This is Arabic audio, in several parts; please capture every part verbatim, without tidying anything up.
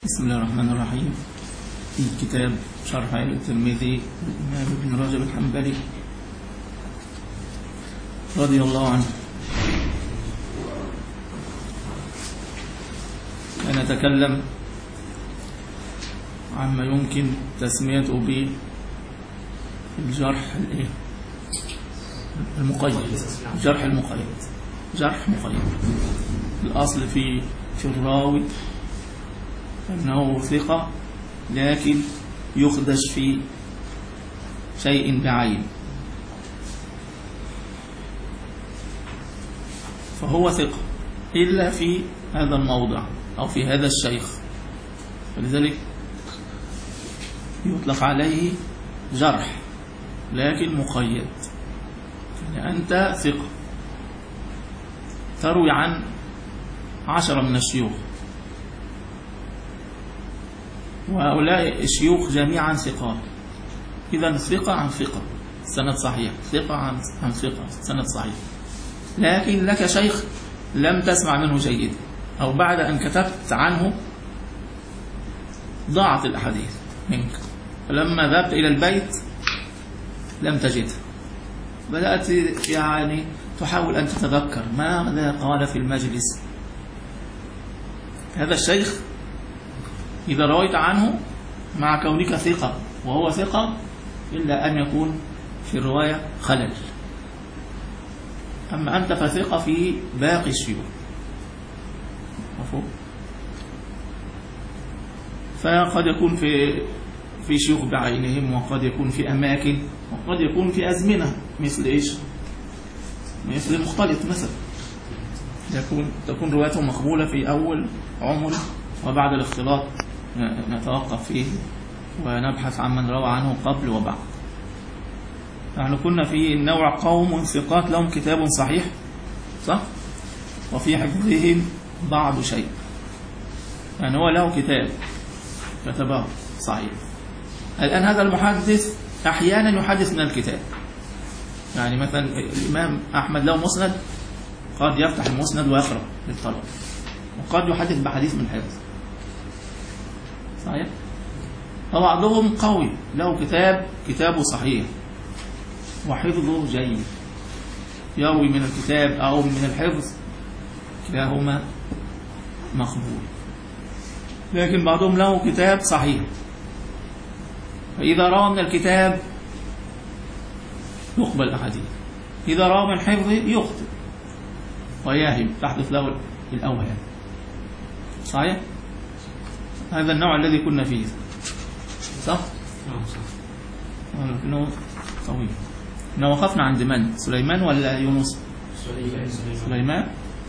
بسم الله الرحمن الرحيم. في كتاب شرح علل الترمذي للإمام ابن رجب الحنبلي رضي الله عنه، نتكلم عما يمكن تسميته بالجرح المقيد. جرح المقيد، جرح مقيد. الأصل في في الراوي أنه ثقة لكن يخدش في شيء بعين، فهو ثقة إلا في هذا الموضع أو في هذا الشيخ، فلذلك يطلق عليه جرح لكن مقيد. يعني أنت ثقة تروي عن عشرة من الشيوخ، وهؤلاء الشيوخ جميعا ثقات، إذا ثقة عن ثقة سند صحيح، ثقة عن عن ثقة سند صحيح. لكن لك شيخ لم تسمع منه جيدا، أو بعد أن كتبت عنه ضاعت الأحاديث منك، فلما ذهبت إلى البيت لم تجدها، بدأت يعني تحاول أن تتذكر ماذا قال في المجلس. هذا الشيخ إذا رويت عنه مع كونك ثقة وهو ثقة إلا أن يكون في الرواية خلل، أما أنت فثقة في باقي الشيوخ. مفهوم؟ فقد يكون في في شيوخ بعينهم، وقد يكون في أماكن، وقد يكون في أزمنة، مثل إيش؟ مثل المختلط مثلا، يكون تكون روايته مقبولة في أول عمره، وبعد الاختلاط نتوقف فيه ونبحث عن من روى عنه قبل وبعد. يعني كنا في النوع قوم ثقات لهم كتاب صحيح، صح؟ وفي حفظهم بعض شيء، يعني هو له كتاب كتبه صحيح. الآن هذا المحدث أحيانا يحدث من الكتاب، يعني مثلا الإمام أحمد له مسند، قد يفتح المسند ويقرأ للطلب، وقد يحدث بحديث من حفظ صحيح. فبعضهم قوي له كتاب كتابه صحيح وحفظه جيد، يروي من الكتاب أو من الحفظ، كلاهما مقبول. لكن بعضهم له كتاب صحيح، فإذا روى من الكتاب يقبل أحاديث، إذا روى من حفظه يخطئ وياهم، تحدث له الأوهام. صحيح؟ هذا النوع الذي كنا فيه، صح؟ نعم صح. لكنه طويل. احنا وقفنا عند من؟ سليمان ولا يونس؟ سليمان. سليمان.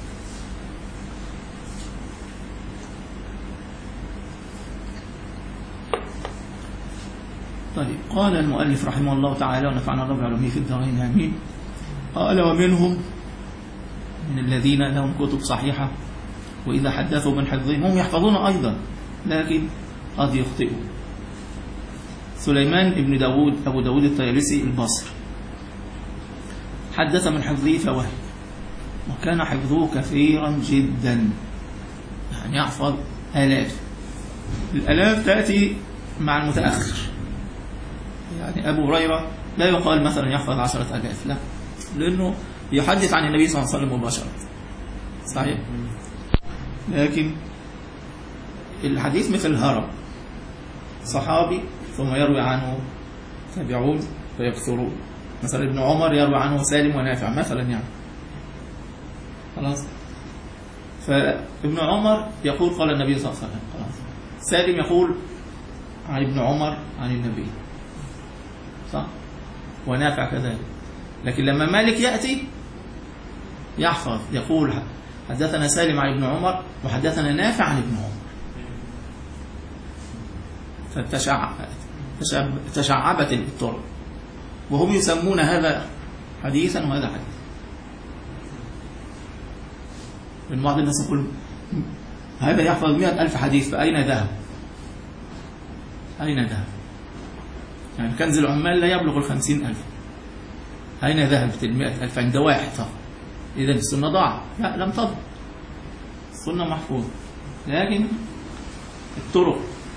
طيب، قال المؤلف رحمه الله تعالى ونفعنا الله بعلومه في الدارين آمين. قال: ومنهم من الذين لهم كتب صحيحة وإذا حدثوا من حفظهم هم يحفظون أيضا لكن قد يخطئوا. سليمان ابن داود أبو داود الطيالسي البصري حدث من حفظه فوهم، وكان حفظه كثيرا جدا، يعني يحفظ آلاف. الآلاف تأتي مع المتأخر، يعني أبو هريرة لا يقال مثلا يحفظ عشرة آلاف، لا، لأنه يحدث عن النبي صلى الله عليه وسلم مباشرة، صحيح. لكن الحديث مثل الهرم، صحابي ثم يروي عنه تابعون فيكثرون، مثلا ابن عمر يروي عنه سالم ونافع مثلا، يعني خلاص. فابن عمر يقول قال النبي صلى الله عليه وسلم، خلاص. سالم يقول عن ابن عمر عن النبي، صح، ونافع كذلك. لكن لما مالك يأتي يحفظ، يقول حدثنا سالم عن ابن عمر وحدثنا نافع عن ابن عمر، فتشعبت الطرق، وهم يسمون هذا حديثا وهذا حديث. من بعض الناس يقول هذا يحفظ مئة ألف حديث، فأين ذهب؟ أين ذهب؟ يعني كنز العمال لا يبلغ الخمسين ألف، أين ذهبت المئة ألف عند واحد فقط؟ إذا السنة ضاعت؟ لا، لم تضع، السنة محفوظة، لكن الطرق،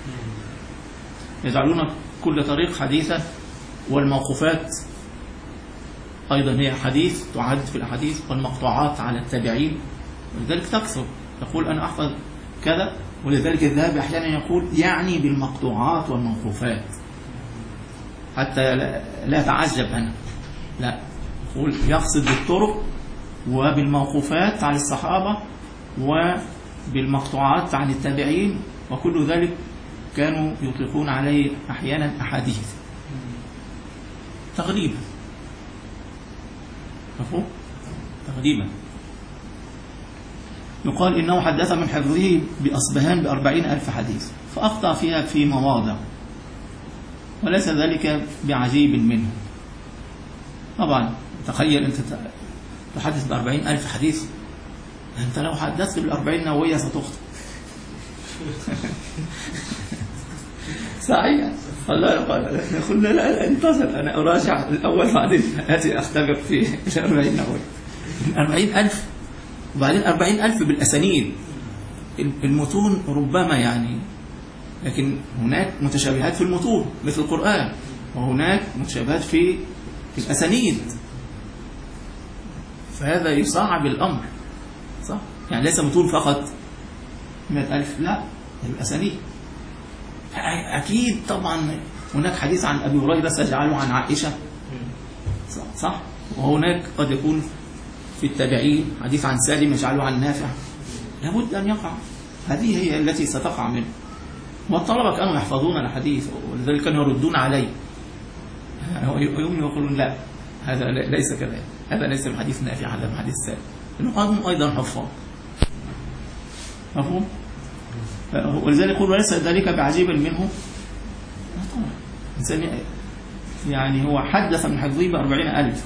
يجعلون كل طريق حديثا، والموقوفات أيضا هي حديث تعد في الأحاديث، والمقطوعات على التابعين، ولذلك تكثر يقول أنا أحفظ كذا. ولذلك الذهبي أحيانا يقول يعني بالمقطوعات والموقوفات، حتى لا تعجب أنا، لا، يقول يقصد بالطرق وبالموقوفات عن الصحابة وبالمقطوعات عن التابعين، وكل ذلك كانوا يطلقون عليه أحيانا أحاديث تغريبا. مفهوم؟ تغريبا. يقال إنه حدث من حفظه بأصبهان بأربعين ألف حديث، فأخطأ فيها في مواضع، وليس ذلك بعجيب منه. طبعا تخيل أنت تحدث بأربعين ألف حديث، أنت لو حدثت بالأربعين نووية ستخطئ. صحيح. الله يقول يقول لا لا انتظر أنا أراجع الأول بعدين آتي أختبر في الأربعين نووية. أربعين ألف وبعدين أربعين ألف بالأسانيد، المتون ربما يعني، لكن هناك متشابهات في المتون مثل القرآن، وهناك متشابهات في الأسانيد، فهذا يصعب الأمر، صح؟ يعني ليس متون فقط مئة ألف، لا، الأسانيد. أكيد طبعا هناك حديث عن أبي هريرة سيجعله عن عائشة، صح؟ وهناك قد يكون في التابعين حديث عن سالم يجعله عن نافع، لابد أن يقع، هذه هي التي ستقع منه. والطلبة كانوا يحفظون الحديث، ولذلك كانوا يردون عليه، يوم يقولون لا هذا ليس كذلك، هذا ليس من حديث نافع، هذا من حديث سالم، لأنهم أيضا حفاظ. مفهوم؟ ولذلك يقول وليس ذلك بعجيب منه. طبعا إنسان يعني هو حدث من حفظه بأربعين ألف،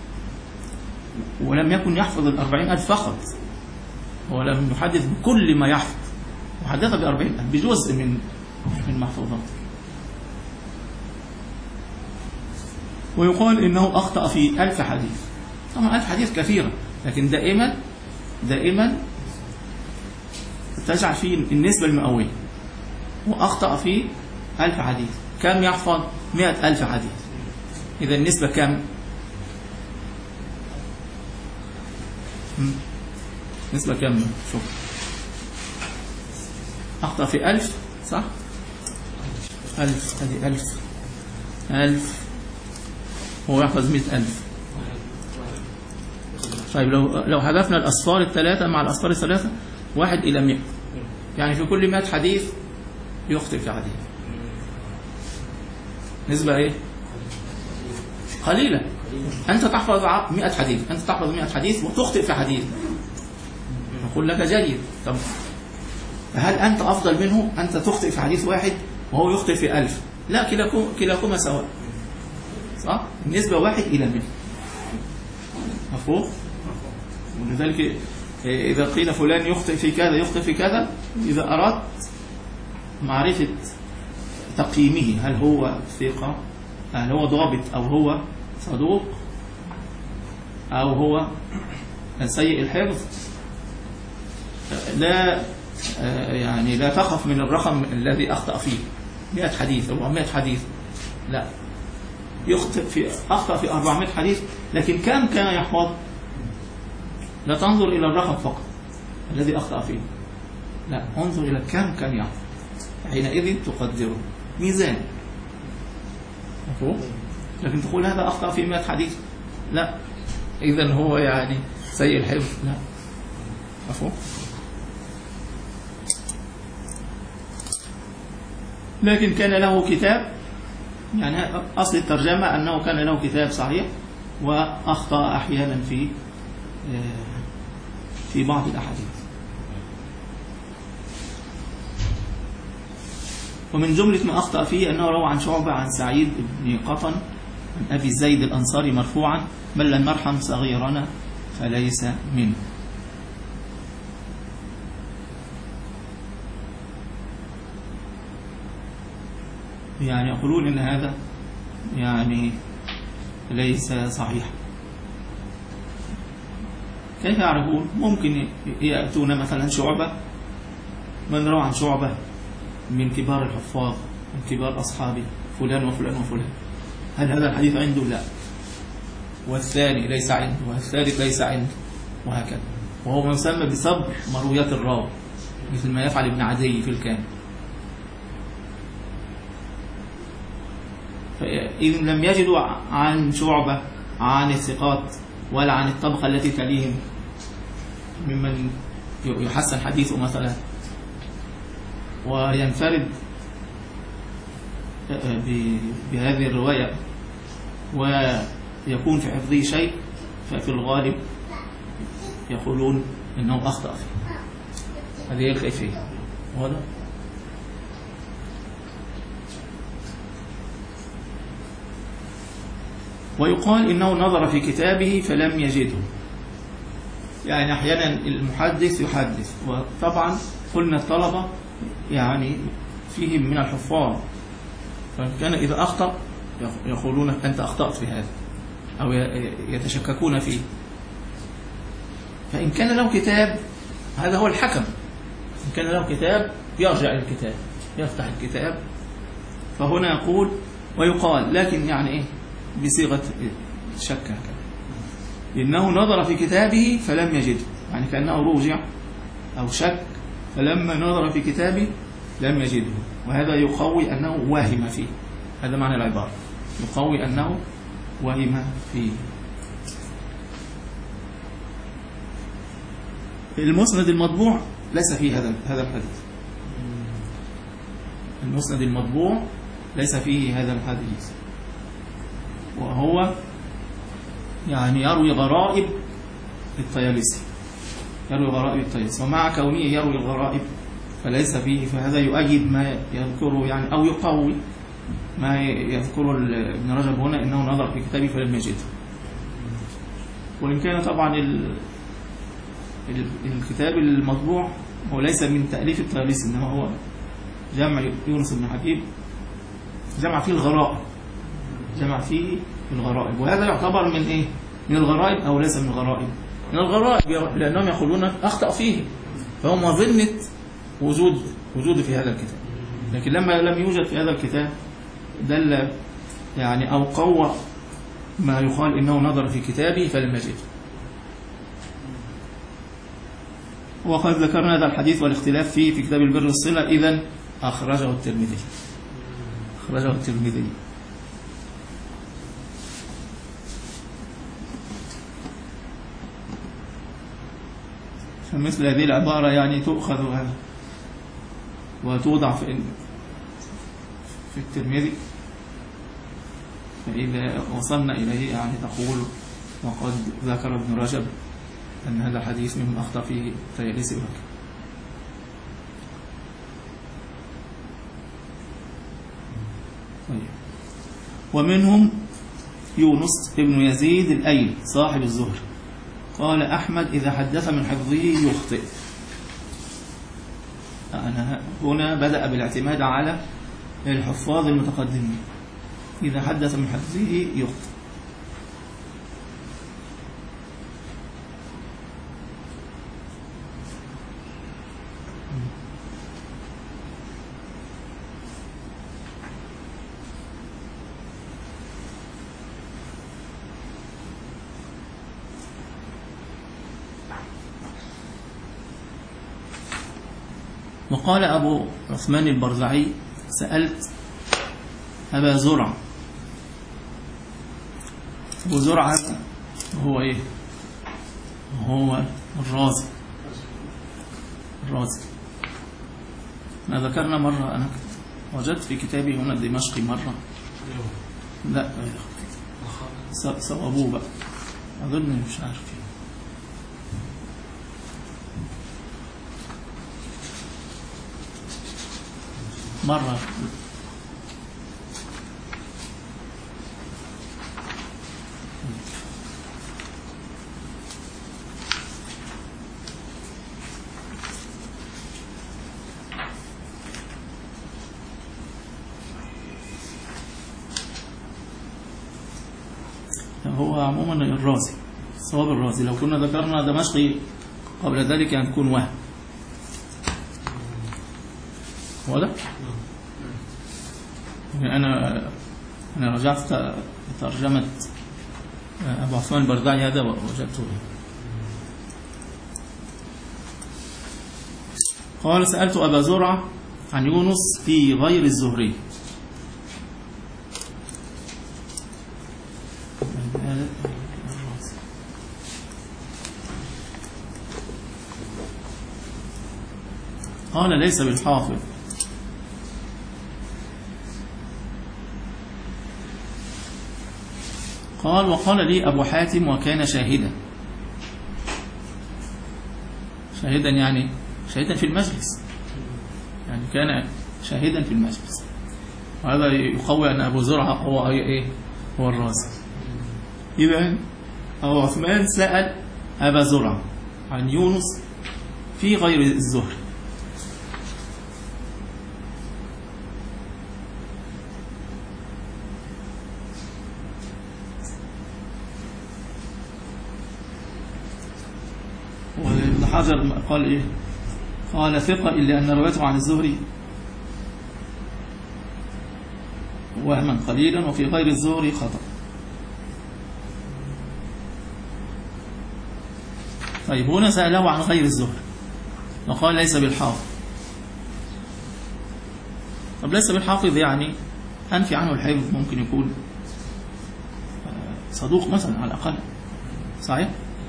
ولم يكن يحفظ الأربعين ألف فقط، ولم يحدث بكل ما يحفظ، وحدث بأربعين ألف بجزء من من محفوظاته. ويقال إنه أخطأ في ألف حديث. طبعا ألف حديث كثيرة، لكن دائما دائما تجعل فيه النسبة المئوية، وأخطأ في ألف حديث. كم يحفظ؟ مئة ألف حديث. إذا النسبة كم؟ نسبة كم؟ شوف، أخطأ في ألف، صح؟ ألف، هذه ألف ألف، هو يحفظ مئة ألف. طيب لو لو حذفنا الأصفار الثلاثة مع الأصفار الثلاثة، واحد إلى مئة، يعني في كل مئة حديث يخطئ في حديث. نسبة إيه؟ قليلة. أنت تحفظ مئة حديث، أنت تحفظ مئة حديث وتخطئ في حديث، نقول لك جيد. طب هل أنت أفضل منه؟ أنت تخطئ في حديث واحد وهو يخطئ في ألف؟ لا، كلاكما كلاكما سواء، صح؟ النسبة واحد إلى مئة. مفهوم؟ ولذلك إذا قيل فلان يخطئ في كذا يخطئ في كذا، إذا أردت معرفة تقييمه، هل هو ثقة، هل هو ضابط، أو هو صدوق، أو هو سيء الحفظ، لا يعني لا تخف من الرقم الذي أخطأ فيه، مئة حديث أو مئة حديث، لا، يخطئ في أخطأ في أربعمائة حديث، لكن كم كان يحفظ؟ لا تنظر إلى الرقم فقط الذي أخطأ فيه، لا، انظر إلى كم كان يحفظ، حينئذ تقدره ميزان. مفهوم؟ لكن تقول هذا أخطأ في مئة حديث، لا، إذن هو يعني سيء الحفظ، لا. مفهوم؟ لكن كان له كتاب، يعني أصل الترجمة أنه كان له كتاب صحيح، وأخطأ أحيانا في في بعض الأحاديث. ومن جملة ما أخطأ فيه أنه روى عن شعبة عن سعيد بن قطن عن أبي زيد الأنصاري مرفوعا: بل لن نرحم صغيرنا فليس منه. يعني يقولون إن هذا يعني ليس صحيح. كيف يعرفون؟ ممكن يأتون مثلا شعبة، من روى عن شعبة من كبار الحفاظ من كبار أصحابه فلان وفلان وفلان، هل هذا الحديث عنده؟ لا. والثاني ليس عنده، والثالث ليس عنده، وهكذا. وهو ما يسمى بصبر مرويات الراوي، مثل ما يفعل ابن عدي في الكامل. فإذا لم يجدوا عن شعبة عن الثقات ولا عن الطبقة التي تليهم ممن يحسن حديثه مثلا وينفرد بهذه الرواية ويكون في حفظه شيء، ففي الغالب يقولون إنه أخطأ فيه. هذه هي الكيفية. واضح؟ ويقال إنه نظر في كتابه فلم يجده، يعني أحيانا المحدث يحدث، وطبعا قلنا الطلبة يعني فيهم من الحفاظ، فكان إذا أخطأ يقولون أنت أخطأت في هذا أو يتشككون فيه. فإن كان له كتاب هذا هو الحكم، إن كان له كتاب يرجع إلى الكتاب، يفتح الكتاب. فهنا يقول ويقال، لكن يعني إيه بصيغة شك، إنه نظر في كتابه فلم يجده، يعني كأنه روجع أو شك، فلما نظر في كتابه لم يجده، وهذا يقوي أنه واهم فيه. هذا معنى العبارة، يقوي أنه واهم فيه. المسند المطبوع ليس فيه هذا هذا الحديث. المسند المطبوع ليس فيه هذا الحديث، وهو يعني يروي غرائب الطيالسي، يروي غرائب الطيالسي، ومع كونه يروي الغرائب فليس فيه، فهذا يؤيد ما يذكره يعني أو يقوي ما يذكره ابن رجب هنا، إنه نظر في كتابه فلم يجده. وإن كان طبعا الكتاب المطبوع هو ليس من تأليف الطيالسي، إنما هو جمع يونس بن حبيب، جمع فيه الغرائب، جمع فيه الغرائب، وهذا يعتبر من إيه؟ من الغرائب أو ليس من الغرائب؟ من الغرائب، لأنهم يقولون أخطأ فيه، فهو مظنة وجود وجود في هذا الكتاب. لكن لما لم يوجد في هذا الكتاب دل يعني أو قوى ما يقال إنه نظر في كتابه فلم يجده. وقد ذكرنا هذا الحديث والاختلاف فيه في كتاب البر والصلة، إذن أخرجه الترمذي أخرجه الترمذي فمثل هذه العبارة يعني تؤخذ وتوضع في في الترمذي، فإذا وصلنا إليه يعني تقول وقد ذكر ابن رجب أن هذا الحديث مما أخطأ فيه الطيالسي وهكذا. ومنهم يونس ابن يزيد الأيلي صاحب الزهري، قال أحمد إذا حدث من حفظه يخطئ. أنا هنا بدأ بالاعتماد على الحفاظ المتقدمين، إذا حدث من حفظه يخطئ. وقال أبو عثمان البرزعي سألت أبا زرع، أبو زرع هو إيه؟ هو الرازي الرازي ما ذكرنا مرة، أنا وجدت في كتابي هنا الدمشقي مرة، لا صوابوه بقى أظن مش عارف فيه. مرة هو عموما الرازي، صواب الرازي. لو كنا ذكرنا دمشقي قبل ذلك هنكون وهم. واضح؟ أنا أنا رجعت ترجمة أبو عثمان البردعي هذا ووجدته. قال سألت أبا زرعة عن يونس في غير الزهري. قال ليس بالحافظ. قال وقال لي أبو حاتم وكان شاهدا. شاهدا يعني شاهدا في المجلس، يعني كان شاهدا في المجلس، وهذا يقوي أن أبو زرعة هو إيه؟ هو الرازي. إذن أبو عثمان سأل أبا زرعة عن يونس في غير الزهري. وابن حجر قال إيه؟ قال ثقة إلا أن روايته عن الزهري وهما قليلا وفي غير الزهري خطأ. طيب هنا سأله عن غير الزهري وقال ليس بالحافظ. طب ليس بالحافظ يعني أنفي عنه الحفظ، ممكن يكون صدوق مثلا على الأقل، صحيح؟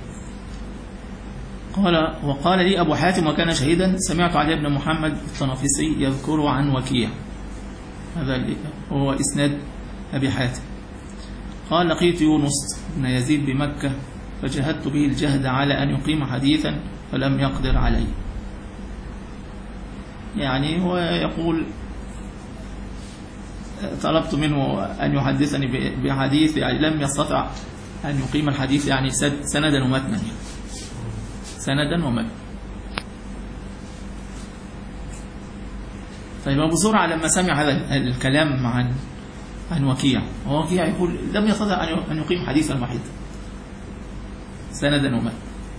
قال وقال لي أبو حاتم وكان شهيدا سمعت علي بن محمد الطنافسي يذكر عن وكيع، هذا هو إسناد أبي حاتم. قال لقيت يونس بن يزيد بمكة فجهدت به الجهد على أن يقيم حديثا فلم يقدر عليه. يعني هو يقول طلبت منه أن يحدثني بحديث يعني لم يستطع أن يقيم الحديث، يعني سندا ومتنا، يعني سندا ومتنا. طيب أبو زرعة لما سمع هذا الكلام عن عن وكيع، وكيع يقول لم يستطع أن يقيم حديثا واحدا سندا ومتنا،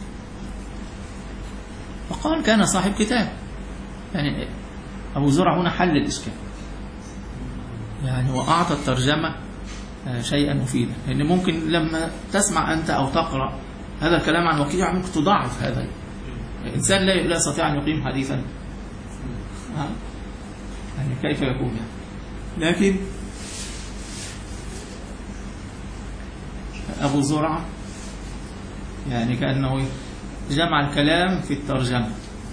فقال كان صاحب كتاب. يعني أبو زرعة هنا حل الإشكال، يعني وأعطى الترجمة شيئا مفيدا، لأن يعني ممكن لما تسمع أنت أو تقرأ هذا الكلام عن وكيع ممكن تضاعف هذا الإنسان لا يستطيع أن يقيم حديثا، يعني كيف يكون يعني. لكن أبو زرعة يعني كأنه جمع الكلام في الترجمة،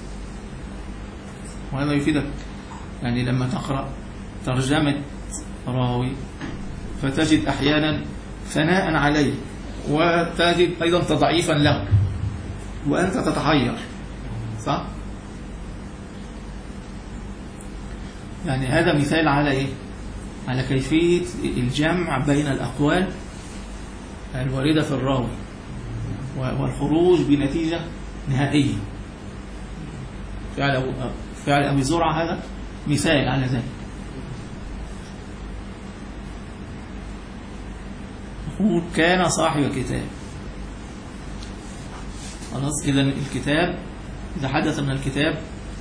وهذا يفيدك يعني لما تقرأ ترجمة راوي فتجد أحيانا ثناء عليه وتجد أيضا تضعيفا له وأنت تتحير، صح؟ يعني هذا مثال على إيه؟ على كيفية الجمع بين الأقوال الواردة في الراوي والخروج بنتيجة نهائية. فعل فعل أبي زرعة هذا مثال على ذلك. يقول كان صاحب كتاب. خلاص، إذا الكتاب إذا حدث من الكتاب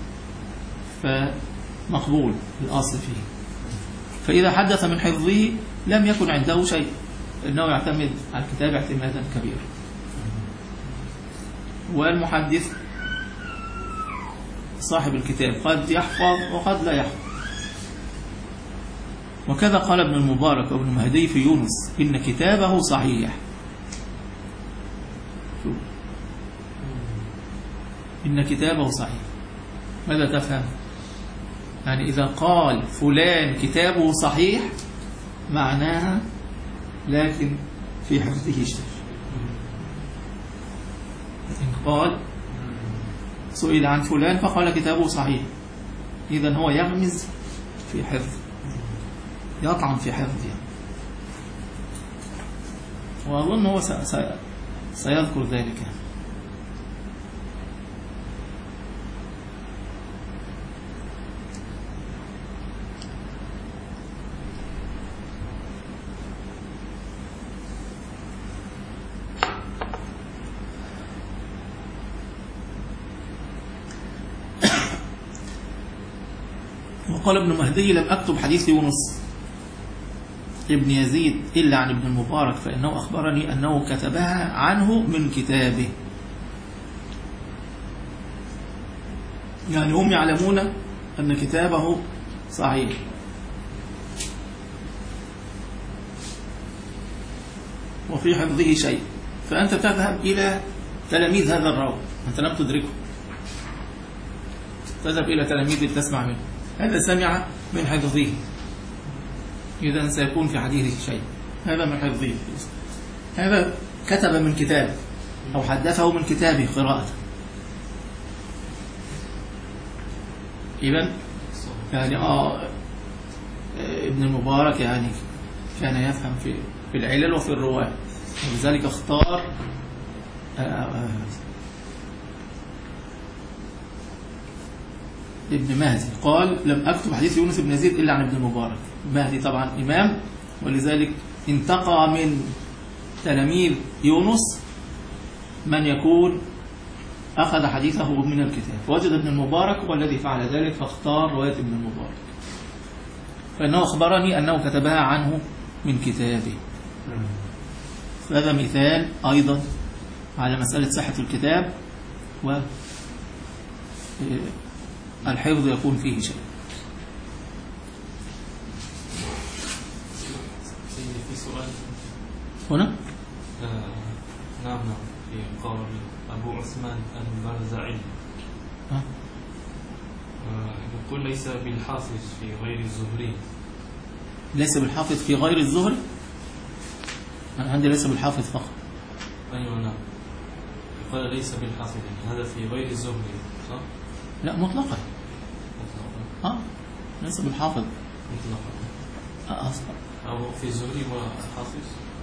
فمقبول الأصل فيه، فإذا حدث من حفظه لم يكن عنده شيء، إنه يعتمد على الكتاب اعتمادا كبيرا. والمحدث صاحب الكتاب قد يحفظ وقد لا يحفظ. وكذا قال ابن المبارك وابن مهدي في يونس إن كتابه صحيح. إن كتابه صحيح، ماذا تفهم؟ يعني إذا قال فلان كتابه صحيح معناها لكن في حفظه شيء. إن قال سئل عن فلان فقال كتابه صحيح، إذن هو يغمز في حفظ، يطعن في حفظه. وأظن هو سيذكر ذلك. وقال ابن مهدي لم أكتب حديث يونس ابن يزيد إلا عن ابن المبارك فإنه أخبرني أنه كتبها عنه من كتابه. يعني هم يعلمون أن كتابه صحيح. وفي حفظه شيء، فأنت تذهب إلى تلاميذ هذا الراوي، أنت لم تدركه، تذهب إلى تلاميذ تسمع منه، هذا سمع من حفظه، إذا سيكون في حديثه شيء، هذا من حفظه، هذا كتب من كتاب أو حدثه من كتابه قراءة. إذن يعني آه ابن المبارك يعني كان يفهم في في العلل وفي الرواة، ولذلك اختار آه آه ابن مهدي. قال لم أكتب حديث يونس بن يزيد إلا عن ابن المبارك. مهدي طبعا إمام، ولذلك انتقى من تلاميذ يونس من يكون أخذ حديثه من الكتاب، وجد ابن المبارك والذي فعل ذلك فاختار رواية ابن المبارك، فإنه أخبرني أنه كتبها عنه من كتابه. فهذا مثال أيضا على مسألة صحة الكتاب والحفظ يكون فيه شيء. في سؤال هنا؟ آه نعم نعم في قول أبو عثمان البرزعي آه. آه يقول ليس بالحافظ في غير الزهري. ليس بالحافظ في غير الزهري؟ أنا عندي ليس بالحافظ فقط. أيوة نعم، قال ليس بالحافظ، هذا في غير الزهري صح؟ لا مطلقا. مطلقا اه ليس بالحافظ مطلقا آه أصلا. أو في الزهري والحافظ؟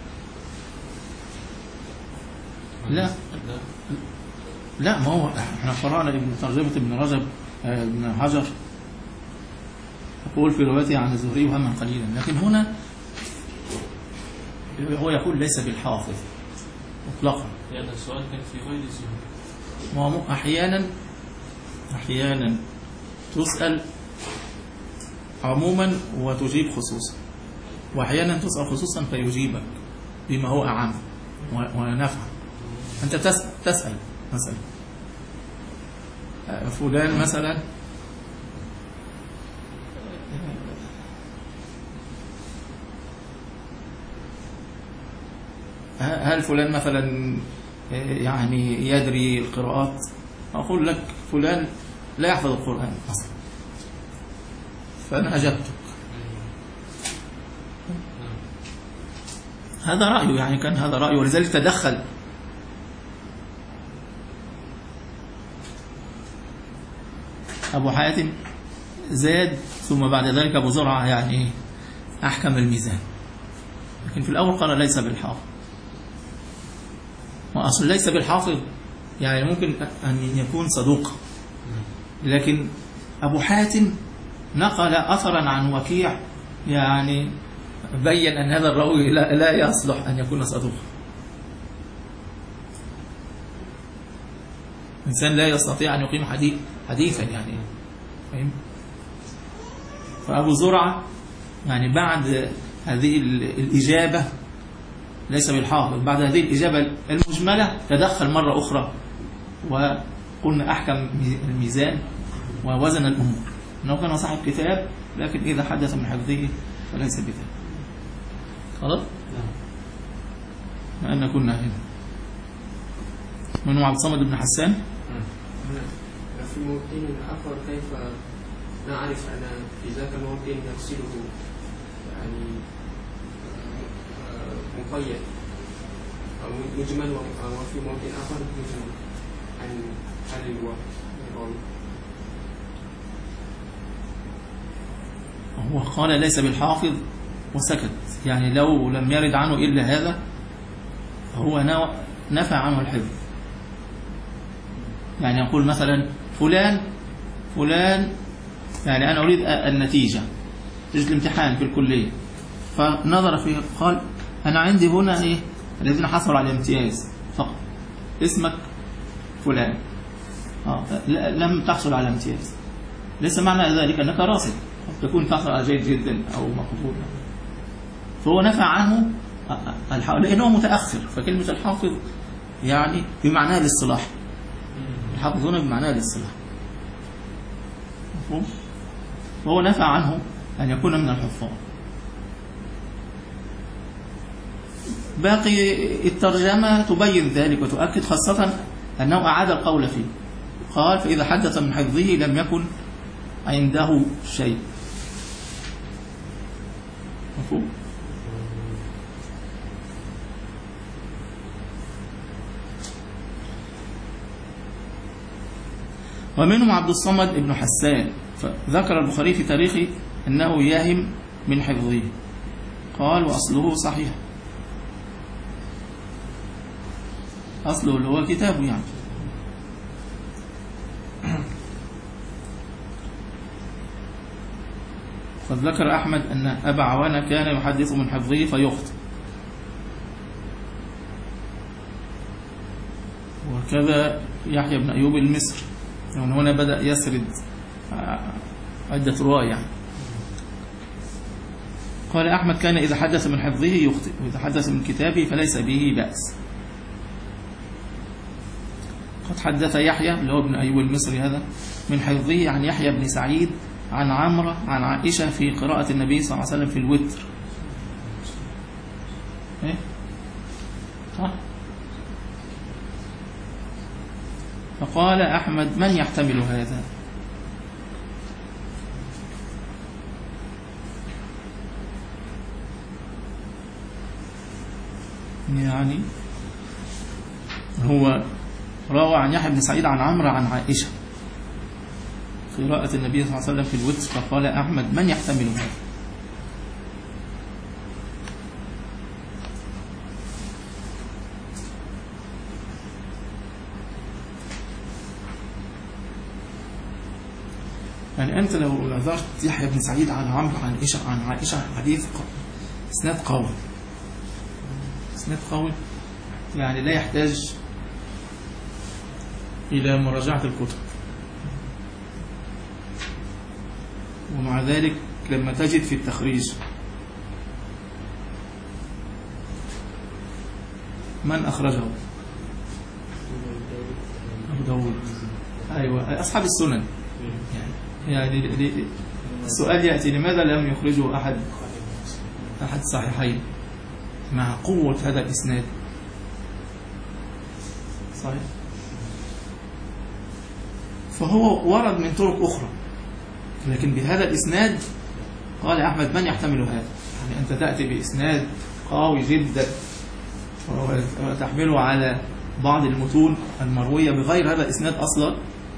لا لا لا، ما هو احنا قرأنا ابن ترجمة ابن رجب ابن حجر يقول في روايته عن الزهري وهما قليلا، لكن هنا هو يقول ليس بالحافظ مطلقا. يعني السؤال كان في غير الزهري. وهو أحيانا أحيانا تسأل عموما وتجيب خصوصا، وأحيانا تسأل خصوصا فيجيبك بما هو أعم ونفع. أنت تسأل مثلا فلان مثلا هل فلان مثلا يعني يدري القراءات؟ أقول لك فلان لا يحفظ القرآن أصلا، فأنا أجبتك. هذا رأيه، يعني كان هذا رأيه، ولذلك تدخل أبو حاتم زاد، ثم بعد ذلك أبو زرعة يعني أحكم الميزان، لكن في الأول قال ليس بالحافظ. وأصل ليس بالحافظ يعني ممكن أن يكون صدوق، لكن أبو حاتم نقل أثرا عن وكيع يعني بين أن هذا الراوي لا, لا يصلح أن يكون صدوقا. إنسان لا يستطيع أن يقيم حديث حديثا يعني فهم؟ فأبو زرعة يعني بعد هذه الإجابة ليس بالحافظ، بعد هذه الإجابة المجملة تدخل مرة أخرى وقلنا أحكم الميزان ووزن الأمور، أنه كان صاحب كتاب، لكن إذا حدث من حفظه فليس بذلك. خلاص؟ ما أن كنا هنا من عبد الصمد بن حسان. في موطن آخر كيف نعرف أن في ذاك الموطن نفسه يعني مقيد أو مجمل، وفي موطن آخر مجمل عن عن الواقع. هو قال ليس بالحافظ وسكت، يعني لو لم يرد عنه إلا هذا هو نفى عنه الحفظ. يعني يقول مثلا فلان فلان يعني أنا أريد النتيجة، نتيجة الامتحان في الكلية، فنظر فيه قال أنا عندي هنا إيه الذين حصلوا على الامتياز فقط، اسمك فلان آه. لم تحصل على امتياز، ليس معنى ذلك أنك راسب، تكون كثرة جيد جدا أو مقبول، فهو نفى عنه لأنه متأخر. فكلمة الحافظ يعني بمعنى الاصطلاح، الحافظون بمعنى الاصطلاح، مفهوم؟ وهو نفى عنه أن يكون من الحفاظ. باقي الترجمة تبين ذلك وتؤكد، خاصة أنه أعاد القول فيه، قال فإذا حدث من حفظه لم يكن عنده شيء، مفهوم؟ ومنهم عبد الصمد ابن حسان، فذكر البخاري في تاريخه أنه يهم من حفظه، قال وأصله صحيح، أصله اللي هو كتابه يعني. قد ذكر أحمد أن أبا عوانة كان يحدث من حفظه فيخطئ، وكذا يحيى بن أيوب المصري، ومن هنا بدأ يسرد عدة رواية يعني. قال أحمد كان إذا حدث من حفظه يخطئ، وإذا حدث من كتابه فليس به بأس. قد حدث يحيى اللي هو ابن أيوب المصري هذا من حفظه عن يحيى بن سعيد عن عمرو عن عائشة في قراءة النبي صلى الله عليه وسلم في الوتر. إيه؟ صح؟ فقال أحمد من يحتمل هذا؟ يعني هو روى عن يحيى بن سعيد عن عمرو عن عائشة قراءة النبي صلى الله عليه وسلم في الوتر، فقال أحمد من يحتمل هذا؟ يعني أنت لو نظرت يحيى بن سعيد عن عمرو عن عائشة عن عائشة حديث إسناد قوي، إسناد قوي يعني لا يحتاج إلى مراجعة الكتب. ومع ذلك لما تجد في التخريج من أخرجه؟ أبو داود، أيوة أصحاب السنن. يعني السؤال يأتي لماذا لم يخرجه أحد أحد صحيحين مع قوة هذا الإسناد؟ صحيح. فهو ورد من طرق أخرى، لكن بهذا الإسناد قال أحمد من يحتمل هذا؟ يعني أنت تأتي بإسناد قوي جدا وتحمله على بعض المتون المروية بغير هذا الإسناد أصلا.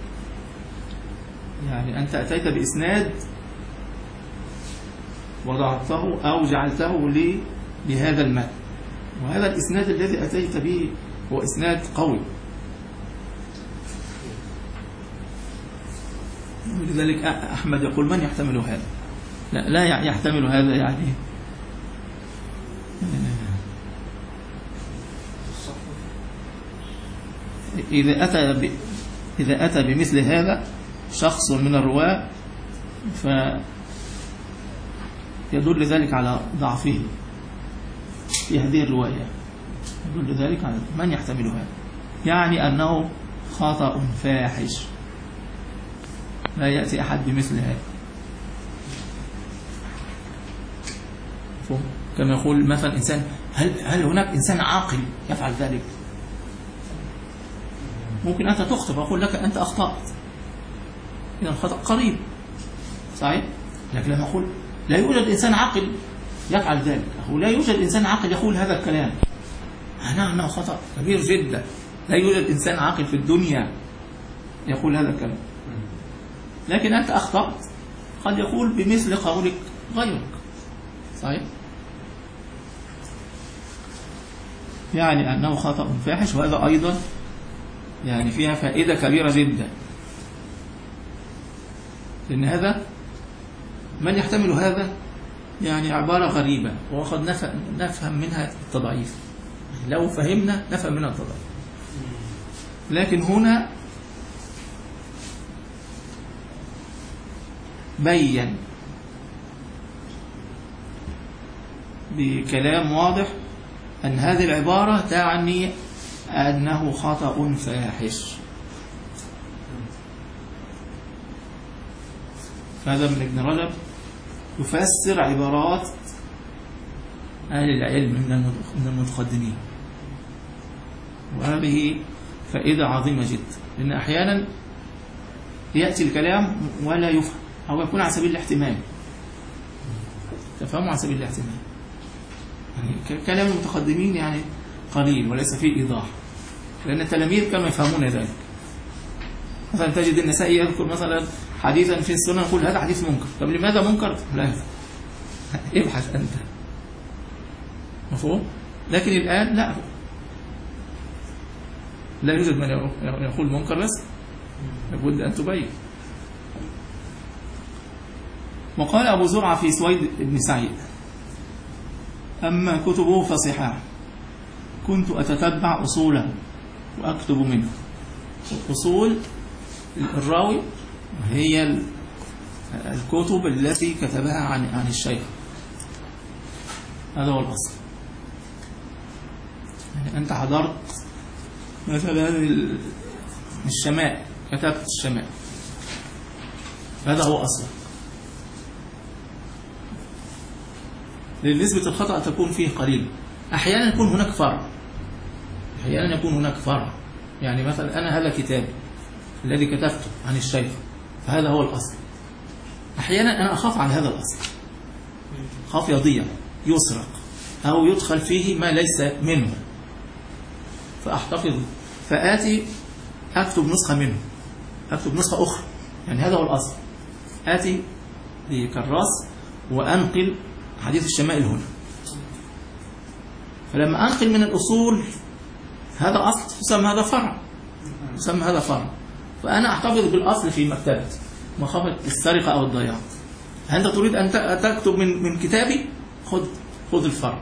يعني أنت أتيت بإسناد وضعته أو جعلته لهذا المتن، وهذا الإسناد الذي أتيت به هو إسناد قوي، ولذلك أحمد يقول من يحتمل هذا؟ لا, لا يحتمل هذا يعني إذا أتى ب... إذا أتى بمثل هذا شخص من الرواة فيدل ذلك على ضعفه في هذه الرواية، يدل ذلك على من يحتمل هذا، يعني أنه خطأ فاحش لا يأتي أحد بمثل هذا. كما يقول مثلا إنسان هل, هل هناك إنسان عاقل يفعل ذلك؟ ممكن أنت تخطئ وأقول لك أنت أخطأت، إذا الخطأ قريب صحيح، لكن لما أقول لا يوجد إنسان عاقل يفعل ذلك، أقول لا يوجد إنسان عاقل يقول هذا الكلام، أنا أنه خطأ كبير جدا، لا يوجد إنسان عاقل في الدنيا يقول هذا الكلام، لكن أنت أخطأت، قد يقول بمثل قولك غيرك صحيح، يعني أنه خطأ فاحش. وهذا أيضا يعني فيها فائدة كبيرة جدا، لأن هذا من يحتمل هذا يعني عبارة غريبة، وقد نفهم منها التضعيف، لو فهمنا نفهم منها التضعيف، لكن هنا بين بكلام واضح أن هذه العبارة تعني أنه خطأ فاحش. هذا من ابن رجب يفسر عبارات أهل العلم من المتقدمين، وهذه فائدة عظيمة جدا، لأن أحيانا يأتي الكلام ولا يفهم أو يكون على سبيل الاحتمال، تفهموا على سبيل الاحتمال، يعني كلام المتقدمين يعني قليل وليس فيه إيضاح، لأن التلاميذ كانوا يفهمون ذلك. مثلا تجد النسائي يذكر مثلا حديثا في السنة يقول هذا حديث منكر. طب لماذا منكر؟ لا ابحث أنت، مفهوم؟ لكن الآن لا لا يوجد من يقول منكر، بس لابد أن تبين. وقال أبو زرعة في سويد بن سعيد: أما كتبه فصحاح كنت أتتبع أصوله وأكتب منه. أصول الراوي هي الكتب التي كتبها عن عن الشيخ، هذا هو الأصل. يعني أنت حضرت مثلا الشماء، كتبت الشماء، هذا هو أصل. لنسبة الخطأ تكون فيه قليل. أحيانا يكون هناك فرع، أحيانا يكون هناك فرع، يعني مثلا أنا هذا كتابي الذي كتبته عن الشيخ، فهذا هو الأصل. أحيانا أنا أخاف على هذا الأصل، خاف يضيع، يسرق، أو يدخل فيه ما ليس منه، فأحتفظ، فآتي أكتب نسخة منه، أكتب نسخة أخرى، يعني هذا هو الأصل. آتي بكراس وأنقل حديث الشمائل هنا، فلما أنقل من الأصول هذا أصل يسمى هذا فرع، يسمى هذا فرع، فأنا أحتفظ بالأصل في مكتبتي مخافة السرقة أو الضياع. أنت تريد أن تكتب من من كتابي، خذ خذ الفرع.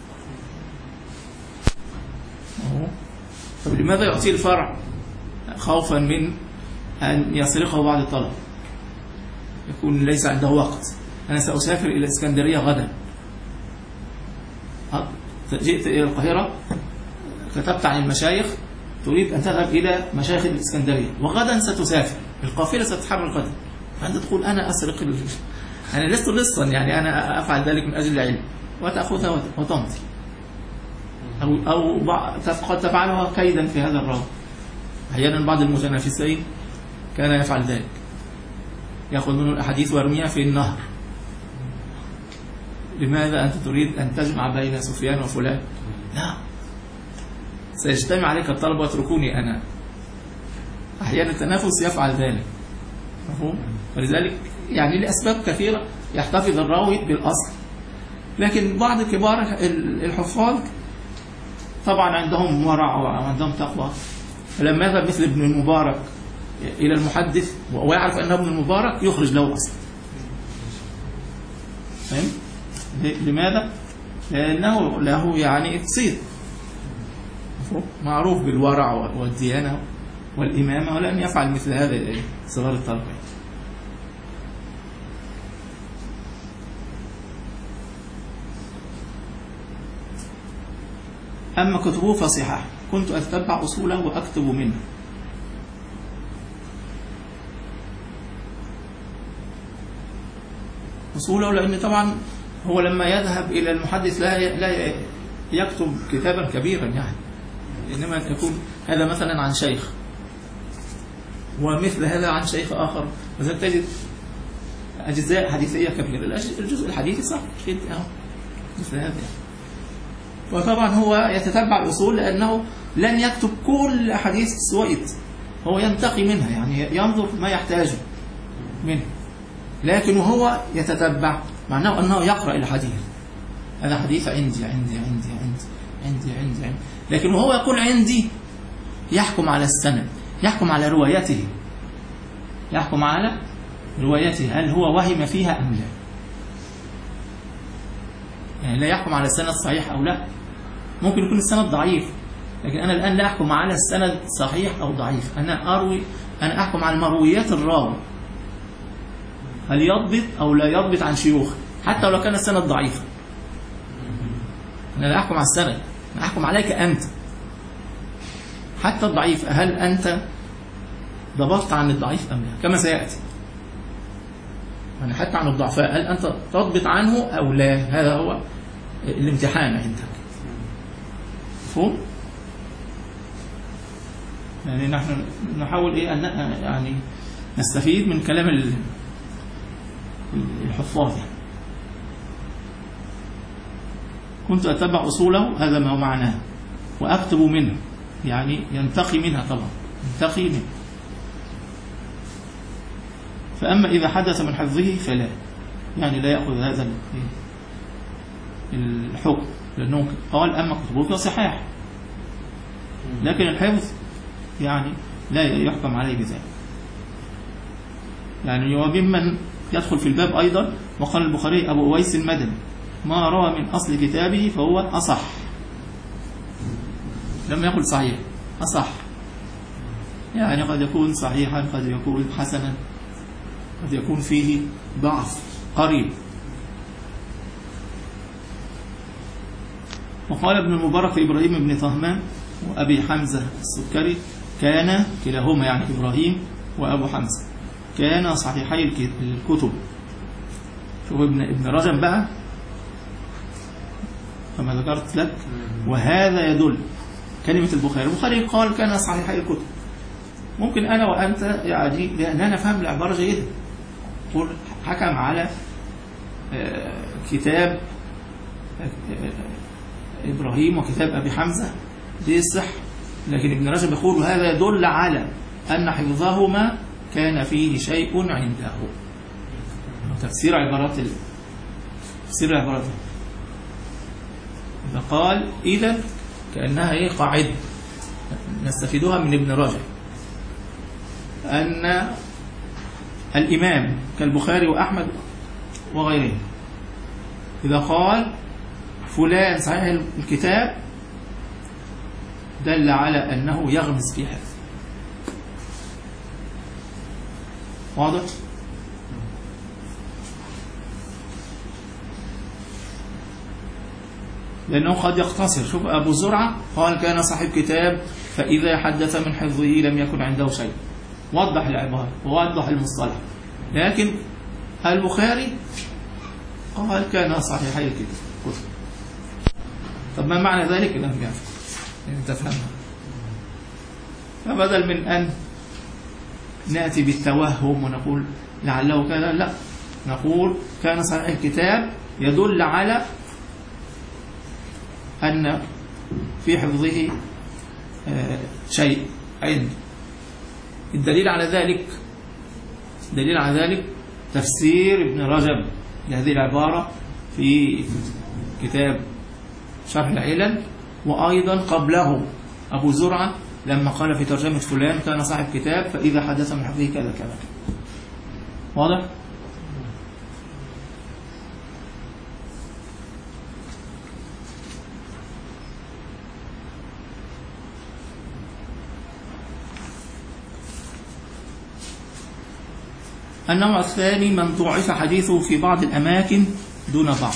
طب لماذا يعطيه الفرع؟ خوفا من أن يسرقه بعد الطلب، يكون ليس عنده وقت. أنا سأسافر إلى الإسكندرية غدا، جئت إلى القاهرة، كتبت عن المشايخ، تريد أن تذهب إلى مشايخ الإسكندرية، وغدا ستسافر، القافلة ستتحرك غدا، فأنت تقول أنا أسرق ال... أنا لست لصا، يعني أنا أفعل ذلك من أجل العلم، وتأخذها وتمضي، أو أو قد تفعلها كيدا في هذا الراوي. أحيانا بعض المتنافسين كان يفعل ذلك، يأخذ منه الأحاديث ويرميها في النهر. لماذا أنت تريد أن تجمع بين سفيان وفلان؟ لا، سيجتمع عليك الطلبة واتركوني أنا. أحيانا التنافس يفعل ذلك، مفهوم؟ ولذلك يعني لأسباب كثيرة يحتفظ الراوي بالأصل. لكن بعض كبار الحفاظ طبعا عندهم ورع وعندهم تقوى، فلما يذهب مثل ابن المبارك إلى المحدث ويعرف أنه ابن المبارك يخرج له أصل. فهم؟ لماذا؟ لأنه له يعني اتصيد، معروف بالورع والديانة والإمامة، ولن يفعل مثل هذا صغار الطلبة. أما كتبه فصحاح كنت أتتبع أصوله وأكتب منه. أصوله لأن طبعا هو لما يذهب إلى المحدث لا لا يكتب كتابا كبيرا يعني، إنما يكون هذا مثلا عن شيخ ومثل هذا عن شيخ آخر، مثلا تجد أجزاء حديثية كبيرة، الجزء الحديثي صح كده أهو مثل هذا. وطبعا هو يتتبع الأصول لأنه لن يكتب كل أحاديث سويد، هو ينتقي منها، يعني ينظر ما يحتاجه منه، لكن وهو يتتبع معناه أنه يقرأ الحديث، هذا حديث عندي عندي عندي عندي عندي عندي, عندي. لكن وهو يقول عندي يحكم على السند، يحكم على روايته، يحكم على روايته هل هو وهم فيها أم لا، يعني لا يحكم على السند صحيح أو لا، ممكن يكون السند ضعيف، لكن أنا الآن لا أحكم على السند صحيح أو ضعيف، أنا أروي أنا أحكم على مرويات الراوي، هل يضبط أو لا يضبط عن شيوخ، حتى لو كان السند ضعيفا. أنا لا أحكم على السند، أنا أحكم عليك أنت. حتى الضعيف هل أنت ضبطت عن الضعيف أم لا؟ كما سيأتي يعني حتى عن الضعفاء هل أنت تضبط عنه أو لا؟ هذا هو الامتحان عندك. مفهوم؟ يعني نحن نحاول إيه أن يعني نستفيد من كلام الحفاظ. يعني كنت أتبع أصوله، هذا ما هو معناه، وأكتب منه، يعني ينتقي منها طبعا، ينتقي منه. فأما إذا حدث من حفظه فلا، يعني لا يأخذ هذا الحكم، لأنه قال أما كتبه صحاح، لكن الحفظ يعني لا يحكم عليه بذلك. يعني وممن يدخل في الباب أيضا، وقال البخاري أبو أويس المدني ما روى من أصل كتابه فهو أصح، لم يقل صحيح، أصح، يعني قد يكون صحيحا، قد يكون حسنا، قد يكون فيه ضعف قريب. وقال ابن المبارك إبراهيم بن طهمان وأبي حمزة السكري كان كلاهما، يعني إبراهيم وأبو حمزة، كان صحيحي الكتب. شوف ابن ابن رجب بقى كما ذكرت لك، وهذا يدل كلمة البخاري. البخاري قال كان صحيحي الكتب، ممكن أنا وأنت يعني لأن أنا فهم العبارة جيدة قل حكم على كتاب إبراهيم وكتاب أبي حمزة دي الصح، لكن ابن رجب يقول هذا يدل على أن حفظهما كان فيه شيء عنده. تفسير عبارات ال... تفسير العبارات فقال إذا كأنها إيه قاعدة نستفيدها من ابن رجب، أن الإمام كالبخاري وأحمد وغيره إذا قال فلان صحيح الكتاب دل على أنه يغمس في حفظ. واضح؟ لأنه قد يقتصر. شوف أبو زرعة قال كان صاحب كتاب فإذا حدث من حفظه لم يكن عنده شيء، وضح العبارة ووضح المصطلح. لكن البخاري قال كان صحيحي الكتاب. طب ما معنى ذلك؟ لم يعرف يعني تفهمها. فبدل من أن نأتي بالتوهم ونقول لعله كذا، لا، نقول كان صحيح الكتاب يدل على أن في حفظه شيء عنده. الدليل على ذلك دليل على ذلك تفسير ابن رجب لهذه العبارة في كتاب شرح العلل، وأيضا قبله أبو زرعة لما قال في ترجمة فلان كان صاحب كتاب فإذا حدث من حفظه كذا كذا. واضح؟ النوع الثاني من ضعف حديثه في بعض الأماكن دون بعض.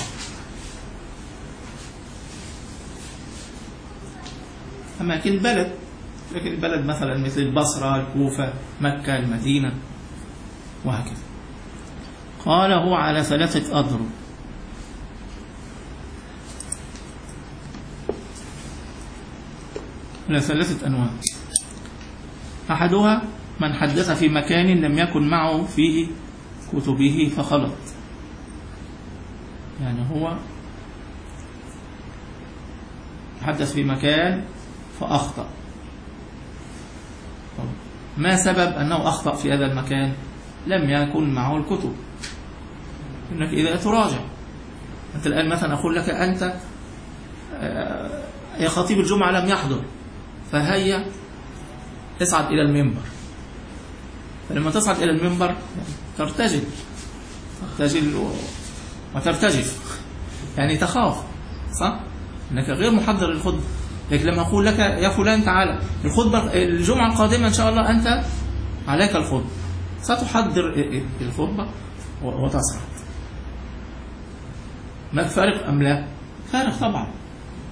أماكن البلد، لكن البلد مثلا مثل البصرة، الكوفة، مكة، المدينة وهكذا. قال هو على ثلاثة أضرب. على ثلاثة أنواع. أحدها من حدث في مكان لم يكن معه فيه كتبه فخلط، يعني هو حدث في مكان فأخطأ. ما سبب أنه أخطأ في هذا المكان؟ لم يكن معه الكتب. إنك إذا تراجع، أنت الآن مثلا أقول لك أنت يا خطيب الجمعة لم يحضر، فهيا اصعد إلى المنبر. فلما تصعد إلى المنبر ترتجل ترتجل وترتجف، يعني تخاف، صح؟ أنك غير محضر للخطبة. لكن لما أقول لك يا فلان تعالى الخطبة الجمعة القادمة إن شاء الله أنت عليك الخطبة، ستحضر الخطبة وتصعد. ما فارق أم لا؟ فارق طبعا.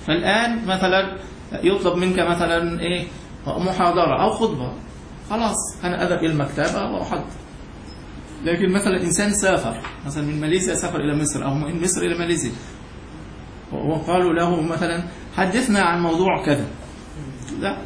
فالآن مثلا يطلب منك مثلا إيه محاضرة أو خطبة، خلاص أنا أذهب إلى المكتبة وأحضر. لكن مثلا إنسان سافر مثلا من ماليزيا سافر إلى مصر أو من مصر إلى ماليزيا وقالوا له مثلا حدثنا عن موضوع كذا، لا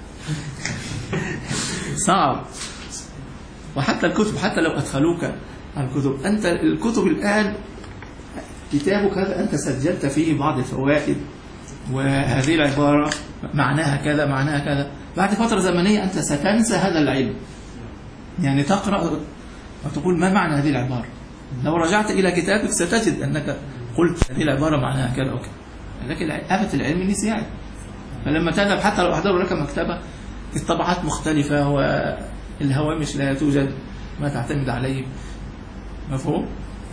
صعب. وحتى الكتب حتى لو أدخلوك على الكتب، أنت الكتب الآن كتابك هذا أنت سجلت فيه بعض الفوائد وهذه العبارة معناها كذا معناها كذا، بعد فترة زمنية أنت ستنسى هذا العلم. يعني تقرأ وتقول ما معنى هذه العبارة، لو رجعت إلى كتابك ستجد أنك قلت هذه العبارة معناها كذا وكذا، لكن آفة العلم النسيان. فلما تذهب حتى لو أحضروا لك مكتبة الطبعات مختلفة والهوامش لا توجد ما تعتمد عليه، مفهوم؟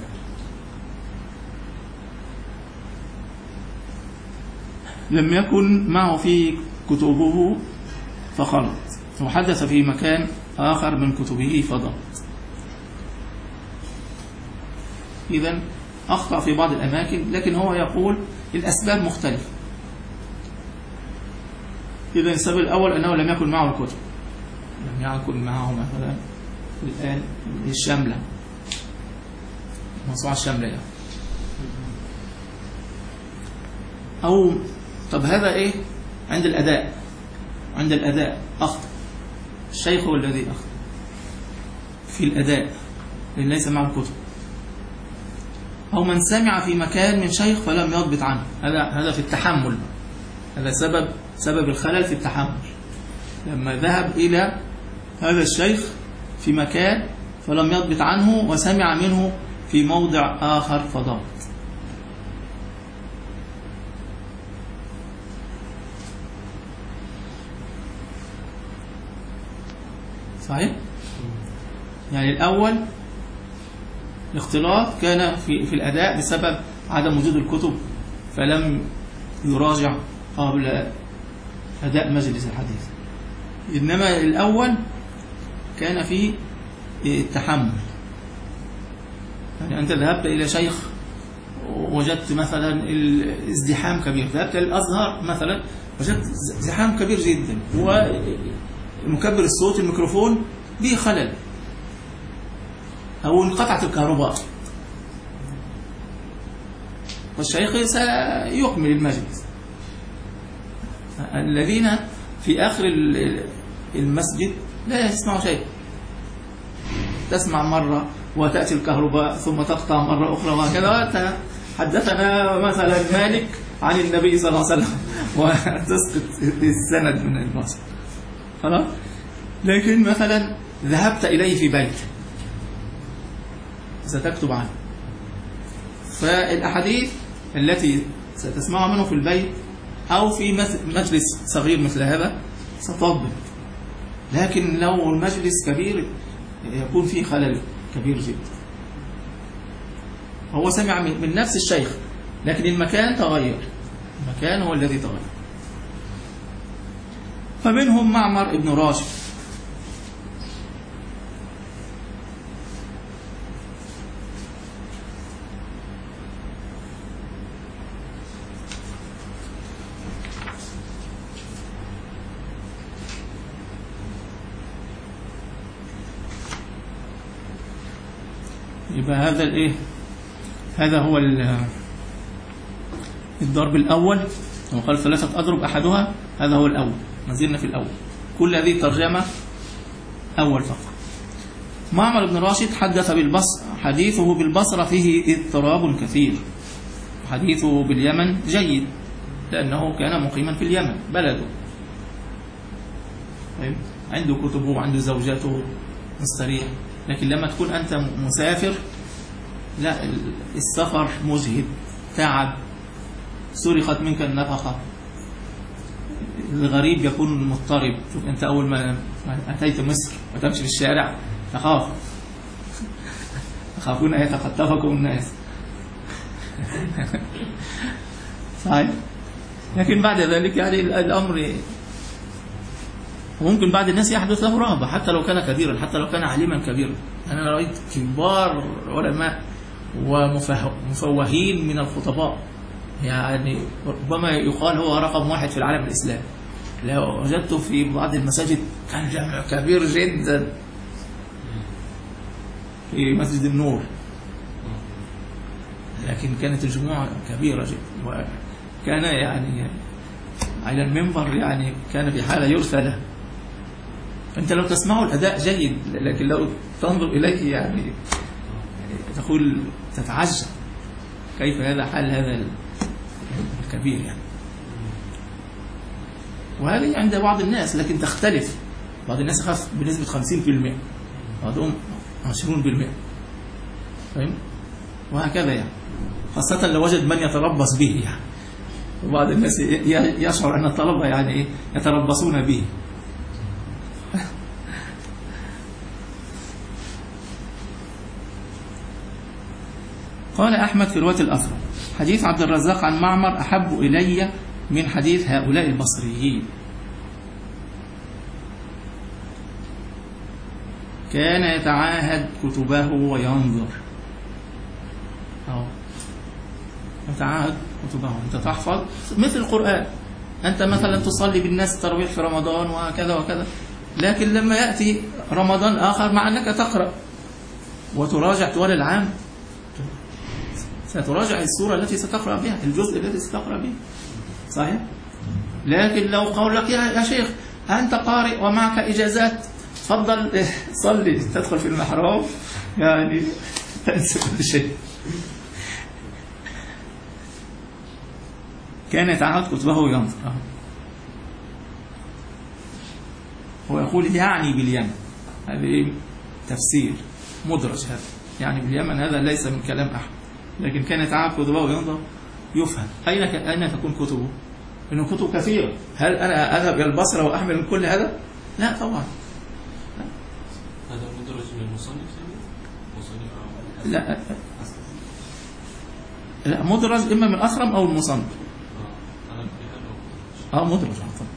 لم يكن معه في كتبه فخلط وحدث في مكان آخر من كتبه فضبط. إذن أخطأ في بعض الأماكن، لكن هو يقول الأسباب مختلفة. إذن السبب الأول أنه لم يكن معه الكتب، لم يكن معه مثلا الآن الشاملة، موسوعة الشاملة يعني. أو طب هذا إيه عند الأداء، عند الأداء أخطأ، الشيخ هو الذي أخطأ في الأداء لأن ليس معه الكتب. أو من سمع في مكان من شيخ فلم يضبط عنه، هذا هذا في التحمل، هذا سبب سبب الخلل في التحمل. لما ذهب إلى هذا الشيخ في مكان فلم يضبط عنه وسمع منه في موضع آخر فضبط. صحيح؟ يعني الأول الاختلاط كان في في الأداء بسبب عدم وجود الكتب فلم يراجع قبل أداء مجلس الحديث. إنما الأول كان في التحمل، يعني أنت ذهبت إلى شيخ وجدت مثلا الازدحام كبير، ذهبت للأزهر مثلا وجدت ازدحام كبير جدا ومكبر الصوت الميكروفون به خلل أو انقطعت الكهرباء، والشيخ سيكمل المجلس. الذين في آخر المسجد لا يسمعوا شيء، تسمع مرة وتأتي الكهرباء ثم تقطع مرة أخرى وهكذا. حدثنا مثلا مالك عن النبي صلى الله عليه وسلم وتسقط السند من البصر خلاص. لكن مثلا ذهبت إليه في بيت ستكتب عنه، فالأحاديث التي ستسمعها منه في البيت أو في مجلس صغير مثل هذا ستضبط. لكن لو المجلس كبير يكون فيه خلل كبير جدا. هو سمع من نفس الشيخ لكن المكان تغير، المكان هو الذي تغير. فمنهم معمر ابن راشد يبقى هذا الايه، هذا هو الضرب الاول. وقال ثلاثه اضرب احدها، هذا هو الاول، ما زلنا في الاول. كل هذه ترجمه اول فقط. معمر بن راشد حدث بالبصر، حديثه بالبصره فيه اضطراب كثير، حديثه باليمن جيد لانه كان مقيما في اليمن بلده، عنده كتبه وعنده زوجاته مستريح. لكن لما تكون أنت مسافر لا، السفر مجهد، تعب، سرقت منك النفقة، الغريب يكون مضطرب. شوف أنت أول ما أتيت مصر وتمشي في الشارع تخاف، تخافون أن يتخطفكم الناس صحيح. لكن بعد ذلك يعني الأمر وممكن بعض الناس يحدث له رهبة حتى لو كان كبيرا، حتى لو كان عليما كبيرا. أنا رأيت كبار علماء ومفوهين من الخطباء يعني ربما يقال هو رقم واحد في العالم الإسلامي. لو وجدته في بعض المساجد كان جمع كبير جدا في مسجد النور، لكن كانت الجموع كبيرة جدا، وكان يعني على المنبر يعني كان في حالة يرثى له. أنت لو تسمعه الأداء جيد، لكن لو تنظر إليه يعني تقول تتعجب كيف هذا حال هذا الكبير يعني. وهذه عند بعض الناس، لكن تختلف. بعض الناس يخاف بنسبة خمسين بالمئة، بعضهم عشرين بالمئة، فاهم؟ وهكذا يعني، خاصة لو وجد من يتربص به يعني. وبعض الناس يشعر أن الطلبة يعني إيه يتربصون به. قال أحمد في رواية الأثر: حديث عبد الرزاق عن معمر أحب إلي من حديث هؤلاء البصريين. كان يتعاهد كتبه وينظر. أو يتعاهد كتبه، أنت تحفظ مثل القرآن. أنت مثلا تصلي بالناس التراويح في رمضان وكذا وكذا، لكن لما يأتي رمضان آخر مع أنك تقرأ وتراجع طوال العام، ستراجع السورة التي ستقرأ بها، الجزء الذي ستقرأ به، صحيح؟ لكن لو قول لك يا شيخ أنت قارئ ومعك إجازات، تفضل صلي، تدخل في المحراب يعني تنسى كل شيء. كان يتعهد كتبه وينظر. هو يقول يعني باليمن، هذا تفسير مدرج، هذا يعني باليمن هذا ليس من كلام أحد، لكن كان يتعهد كتبه وينظر يفهم. أين أين تكون كتبه؟ إنه كتب كثيرة. هل أنا أذهب إلى البصرة وأحمل من كل هذا؟ لا طبعا. هذا مدرج من المصنف؟ لا لا، مدرج إما من أخرم أو المصنف. أو مدرج.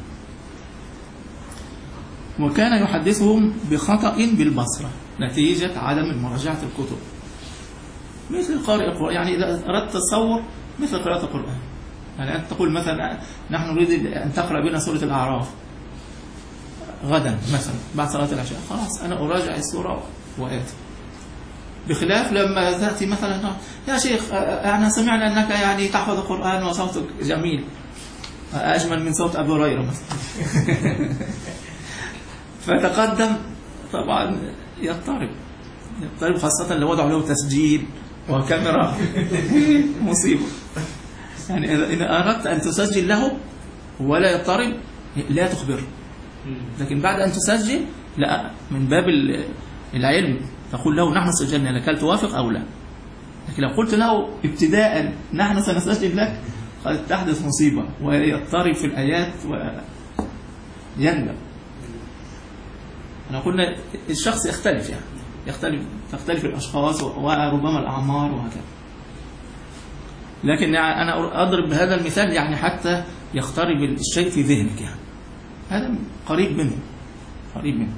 وكان يحدثهم بخطأ بالبصرة نتيجة عدم مراجعة الكتب، مثل قارئ القرآن. يعني إذا أردت تصور مثل قراءة القرآن، يعني أنت تقول مثلا نحن نريد أن تقرأ بنا سورة الأعراف غدا مثلا بعد صلاة العشاء، خلاص أنا أراجع السورة وآتي. بخلاف لما تأتي مثلا يا شيخ أنا سمعنا أنك يعني تحفظ القرآن وصوتك جميل أجمل من صوت أبو هريرة مثلا فتقدم، طبعا يضطرب يضطرب، خاصة لو وضعوا له تسجيل وكاميرا مصيبة. يعني إذا أردت أن تسجل له ولا يضطرب لا تخبره، لكن بعد أن تسجل لا، من باب العلم تقول له نحن سجلنا لك، هل توافق أو لا؟ لكن لو قلت له ابتداء نحن سنسجل لك قد تحدث مصيبة ويضطرب في الآيات ويندم. أنا قلنا الشخص يختلف، يعني يختلف تختلف الأشخاص وربما الأعمار وهكذا، لكن أنا أضرب بهذا المثال يعني حتى يخترب الشيء في ذهنك، يعني هذا قريب منه قريب منه.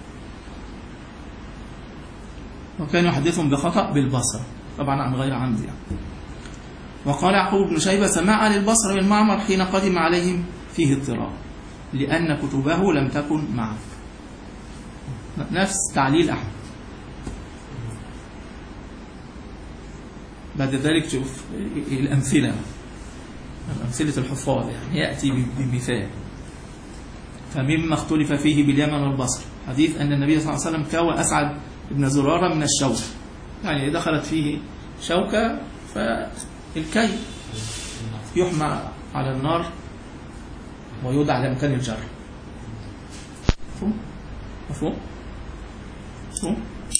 وكان يحدثهم بخطأ بالبصرة، طبعا عن غير عمد يعني. وقال يعقوب بن شيبة: سماع للبصرة من معمر حين قدم عليهم فيه اضطراب لأن كتبه لم تكن معه. نفس تعليل أحمد. بعد ذلك شوف الأمثلة، أمثلة الحفاظ، يعني يأتي بمثال. فمما اختلف فيه باليمن والبصر حديث أن النبي صلى الله عليه وسلم كوى أسعد بن زرارة من الشوكة، يعني دخلت فيه شوكة فالكي يحمى على النار ويوضع على مكان الجر. مفهوم؟ مفهوم؟ مفهوم؟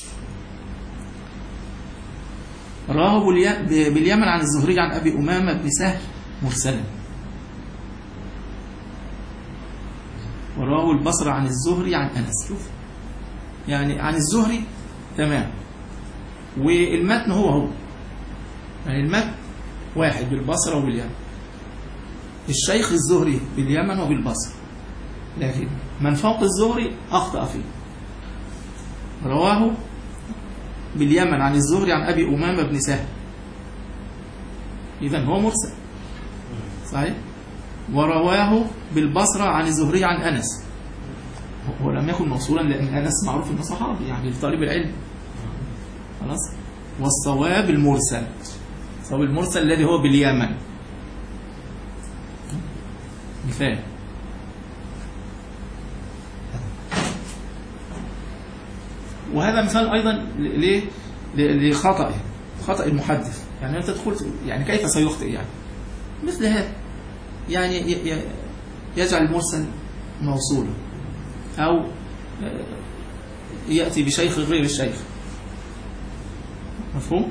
راه باليمن عن الزهري عن أبي أمامة بن سهل مرسلا، وراه البصرة عن الزهري عن أنس. شوف يعني عن الزهري تمام، والمتن هو هو، يعني المتن واحد بالبصرة وباليمن، الشيخ الزهري باليمن وبالبصرة، لكن من فوق الزهري أخطأ فيه. رواه باليمن عن الزهري عن أبي أمامة بن سهل، إذن هو مرسل. صحيح. ورواه بالبصرة عن الزهري عن أنس. هو لم يكن موصولا لأن أنس معروف إنه صحابي يعني لطالب العلم. خلاص. والصواب المرسل، الصواب المرسل الذي هو باليمن. مثال وهذا مثال أيضا ليه لخطأ خطأ المحدث. يعني أنت تدخل يعني كيف سيخطئ يعني مثل هذا، يعني يجعل المرسل موصولا أو يأتي بشيخ غير الشيخ. مفهوم؟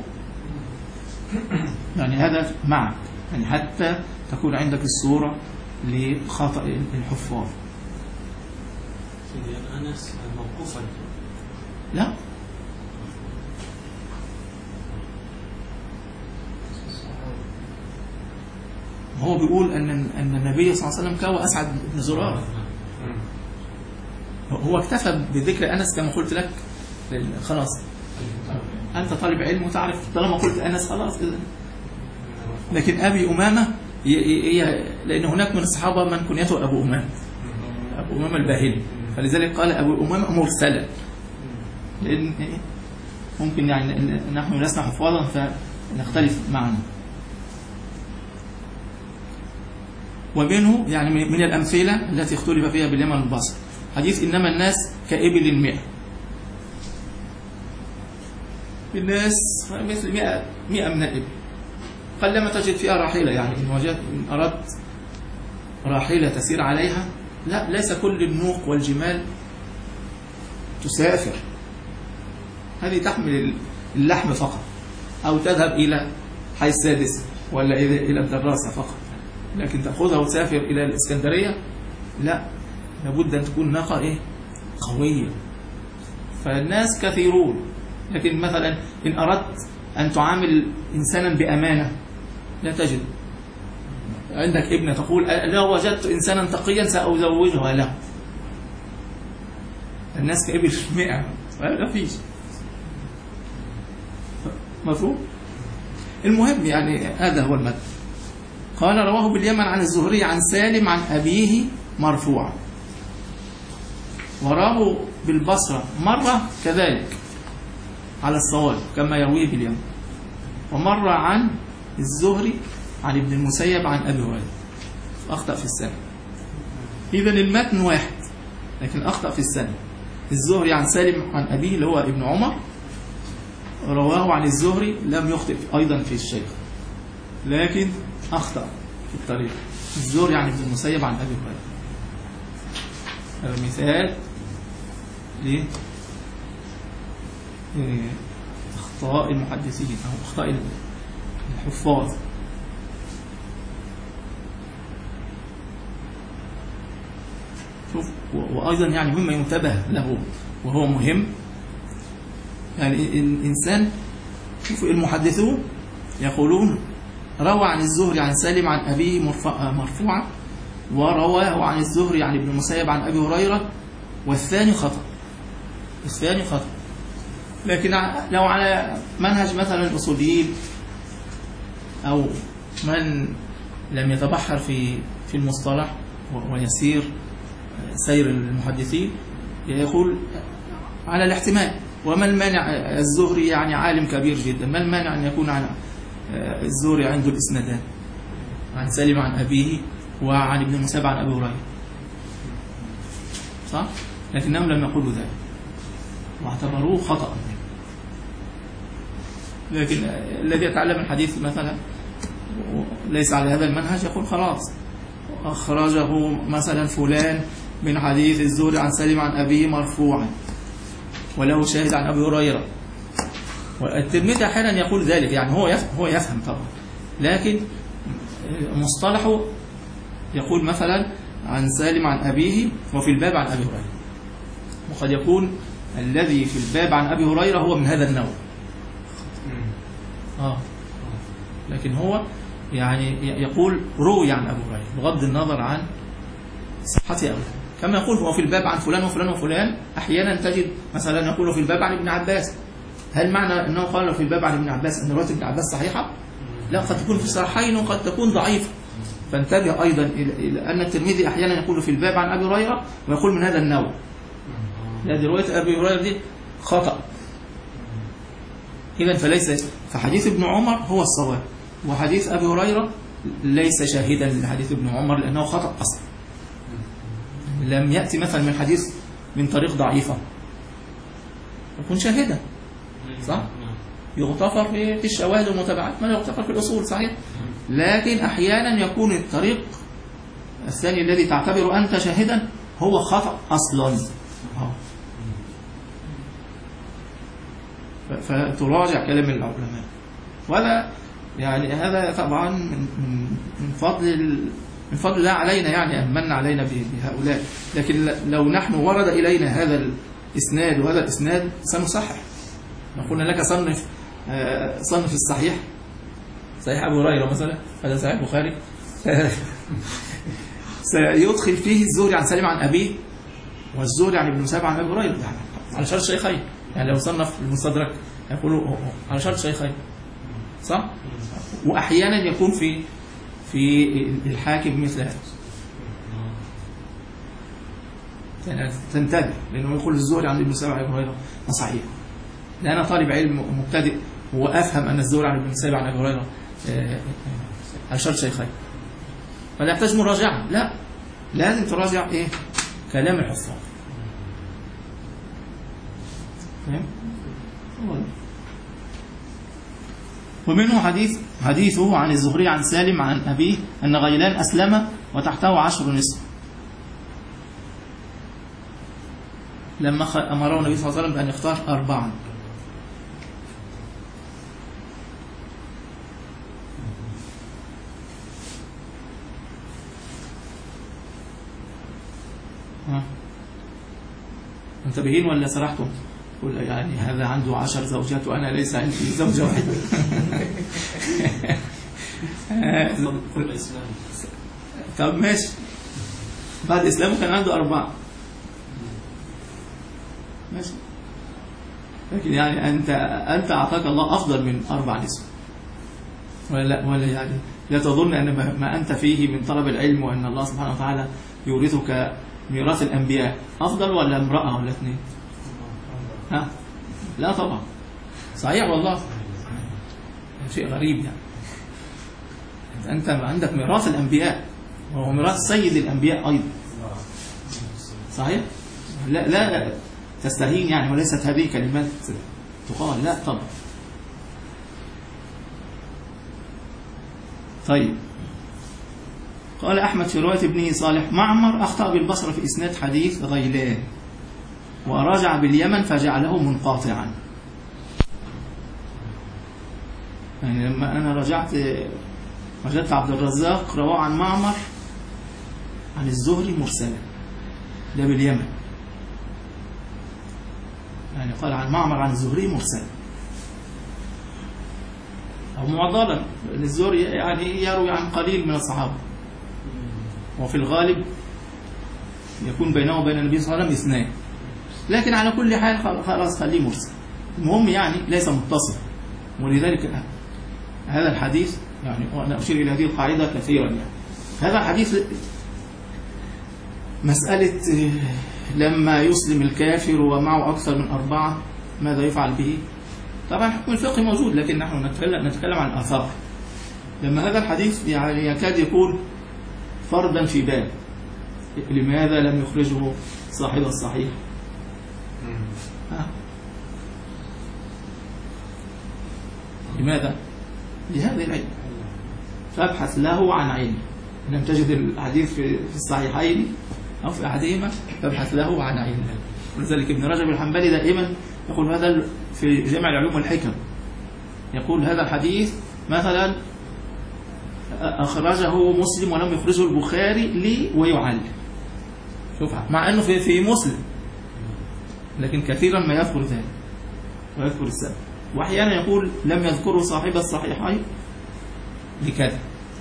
يعني هذا معك يعني حتى تكون عندك الصورة لخطأ الحفاظ. سيدي أنس موقوفا لا، هو بيقول أن أن النبي صلى الله عليه وسلم كوى أسعد بن زرارة. هو اكتفى بذكر أنس كما قلت لك خلاص. أنت طالب علم وتعرف طالما قلت أنس خلاص إذن. لكن أبي أمامة لأن هناك من الصحابة من كنيته أبو أمامة، أبو أمامة الباهلي، فلذلك قال أبو أمامة مرسلا، لأن ممكن يعني نحن لسنا حفاظا فنختلف معنا. ومنه يعني من الأمثلة التي اختلف فيها باليمن والبصر حديث إنما الناس كإبل المئة. الناس مثل مئة مئة من الإبل، قلما تجد فيها راحلة. يعني إن وجدت إن أردت راحلة تسير عليها، لا ليس كل النوق والجمال تسافر، هذه تحمل اللحم فقط أو تذهب إلى حي السادس ولا إلى الدراسة فقط، لكن تأخذها وتسافر إلى الإسكندرية لا، لابد أن تكون ناقة إيه؟ قوية. فالناس كثيرون، لكن مثلا إن أردت أن تعامل إنسانا بأمانة لا تجد. عندك ابنة تقول لو وجدت إنسانا تقيا سأزوجها له. الناس كإبل مئة لا فيش. مفهوم؟ المهم يعني هذا هو المثل. قال رواه باليمن عن الزهري عن سالم عن أبيه مرفوعا، وراه بالبصرة مرة كذلك على الصواب كما يرويه باليمن، ومرة عن الزهري عن ابن المسيب عن أبي هريرة، أخطأ في السنة. إذن المتن واحد لكن أخطأ في السنة. الزهري عن سالم عن أبيه اللي هو ابن عمر، رواه عن الزهري لم يخطئ أيضا في الشيخ لكن أخطأ في الطريق. الزهري عن ابن المسيب عن أبي هريرة. هذا مثال لأخطاء المحدثين أو أخطاء الحفاظ. شوف، وأيضا يعني مما ينتبه له وهو مهم، يعني الإنسان شوف المحدثون يقولون روى عن الزهري عن سالم عن أبيه مرفوعا، ورواه عن الزهري عن ابن المسيب عن أبي هريرة، والثاني خطأ، الثاني خطأ. لكن لو على منهج مثلا الأصوليين أو من لم يتبحر في في المصطلح ويسير سير المحدثين يقول على الاحتمال. وما المانع؟ الزهري يعني عالم كبير جدا، ما المانع أن يكون عن الزهري عنده الإسنادان عن سالم عن أبيه وعن ابن المسيب عن أبي هريرة، صح؟ لكنهم لم يقولوا ذلك واعتبروه خطأ. لكن الذي يتعلم الحديث مثلا ليس على هذا المنهج يقول خلاص أخرجه مثلا فلان من حديث الزهري عن سالم عن أبيه مرفوعا وله شاهد عن أبي هريرة. والترمذي أحيانا يقول ذلك، يعني هو يفهم هو يفهم طبعا، لكن مصطلحه يقول مثلا عن سالم عن أبيه وفي الباب عن أبي هريرة، وقد يكون الذي في الباب عن أبي هريرة هو من هذا النوع. آه. لكن هو يعني يقول روي عن أبي هريرة بغض النظر عن صحته أو كما يقول هو في الباب عن فلان وفلان وفلان. أحيانا تجد مثلا يقول في الباب عن ابن عباس، هل معنى أنه قال في الباب عن ابن عباس أن رواية ابن عباس صحيحة؟ لا، قد تكون في الصحيحين وقد تكون ضعيفة، فانتبه أيضا إلى أن الترمذي أحيانا يقول في الباب عن أبي هريرة ويقول من هذا النوع. هذه رواية أبي هريرة دي خطأ. إذن فليس فحديث ابن عمر هو الصواب، وحديث أبي هريرة ليس شاهدا لحديث ابن عمر لأنه خطأ أصلا. لم يأتي مثلا من حديث من طريق ضعيفة يكون شاهدا، صح؟ يغتفر في الشواهد والمتابعات ما يغتفر في الأصول، صحيح؟ لكن أحيانا يكون الطريق الثاني الذي تعتبر أنت شاهدا هو خطأ أصلا. فتراجع كلام العلماء. ولا يعني هذا طبعا من من فضل من فضل الله علينا، يعني أمن علينا بهؤلاء. لكن لو نحن ورد إلينا هذا الإسناد وهذا الإسناد سنصحح. نقول لك صنف صنف الصحيح، صحيح أبو هريرة مثلا، هذا صحيح البخاري سيدخل فيه الزهري عن سالم عن أبيه والزهري عن ابن مسيب عن أبي هريرة على شرط شيخين. يعني لو صنف المستدرك يقولوا على شرط شيخين، صح؟ وأحيانا يكون في في الحاكم مثل هذا. يعني تنتبه لأنه يقول الزهري عن ابن مسيب عن أبي هريرة ما صحيح. لا أنا طالب علم مبتدئ وأفهم أن الزهري عن ابن مسيب عن أبي هريرة على شرط شيخين، فلا يحتاج مراجعة. لا، لازم تراجع إيه؟ كلام الحفاظ. ومنه حديث حديثه عن الزهري عن سالم عن أبيه أن غيلان أسلم وتحته عشر نسوة، لما أمره النبي صلى الله عليه وسلم بأن يختار أربعا. منتبهين ولا سرحتم؟ يعني هذا عنده عشر زوجات وأنا ليس عندي زوجة واحدة. طب ماشي، بعد إسلامه كان عنده أربعة، ماشي. لكن يعني أنت أنت أعطاك الله أفضل من أربع نسوة، ولا لا؟ ولا يعني لا تظن أن ما أنت فيه من طلب العلم وأن الله سبحانه وتعالى يورثك ميراث الأنبياء أفضل ولا امرأة ولا اثنين؟ ها؟ لا طبعا، صحيح والله، شيء غريب يعني. أنت عندك ميراث الأنبياء وهو ميراث سيد الأنبياء أيضا، صحيح؟ لا لا تستهين يعني، وليست هذه كلمات تقال، لا طبعا. طيب، قال أحمد في رواية ابنه صالح معمر أخطأ بالبصرة في إسناد حديث غيلان ورجع باليمن فجعله منقاطعا. يعني لما أنا رجعت وجدت عبد الرزاق رواه عن معمر عن الزهري مرسلا، ده باليمن، يعني قال عن معمر عن الزهري مرسلا أو معضلا، لأن الزهري يعني يروي عن قليل من الصحابة، وفي الغالب يكون بينه وبين النبي صلى الله عليه وسلم اثنين، لكن على كل حال خلاص خليه مرسل، المهم يعني ليس متصل. ولذلك هذا الحديث يعني، وأنا أشير إلى هذه القاعدة كثيرا، يعني هذا الحديث مسألة لما يسلم الكافر ومعه أكثر من أربعة ماذا يفعل به؟ طبعا حكم الفقه موجود، لكن نحن نتكلم, نتكلم عن آثار. لما هذا الحديث يعني يكاد يكون فردا في باب، لماذا لم يخرجه صاحب الصحيح؟ ها؟ لماذا؟ لهذا العلم، فابحث له عن علم. لم تجد الحديث في الصحيحين أو في أحدهما فابحث له عن علم. ولذلك ابن رجب الحنبلي دائما يقول هذا في جامع العلوم والحكم، يقول هذا الحديث مثلا أخرجه مسلم ولم يخرجه البخاري لي ويعلم. شوف، مع أنه في في مسلم، لكن كثيرا ما يذكر ذلك ويذكر السبب، وأحيانا يقول لم يذكره صاحب الصحيحين لكذا.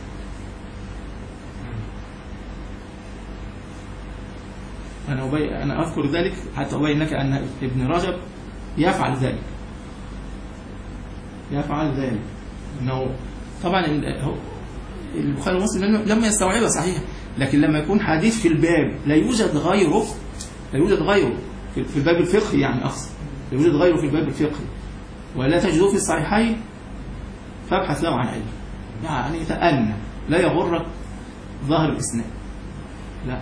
أنا أبي... أنا أذكر ذلك حتى أبين لك أن ابن رجب يفعل ذلك يفعل ذلك أنه طبعا البخاري ومسلم لم يستوعبها صحيح، لكن لما يكون حديث في الباب لا يوجد غيره، لا يوجد غيره في الباب الفقهي يعني أقصد، لا يوجد غيره في الباب الفقهي ولا تجده في الصحيحين، فابحث له عن علم. يعني تأنى، لا يغرك ظاهر الإسناد، لا.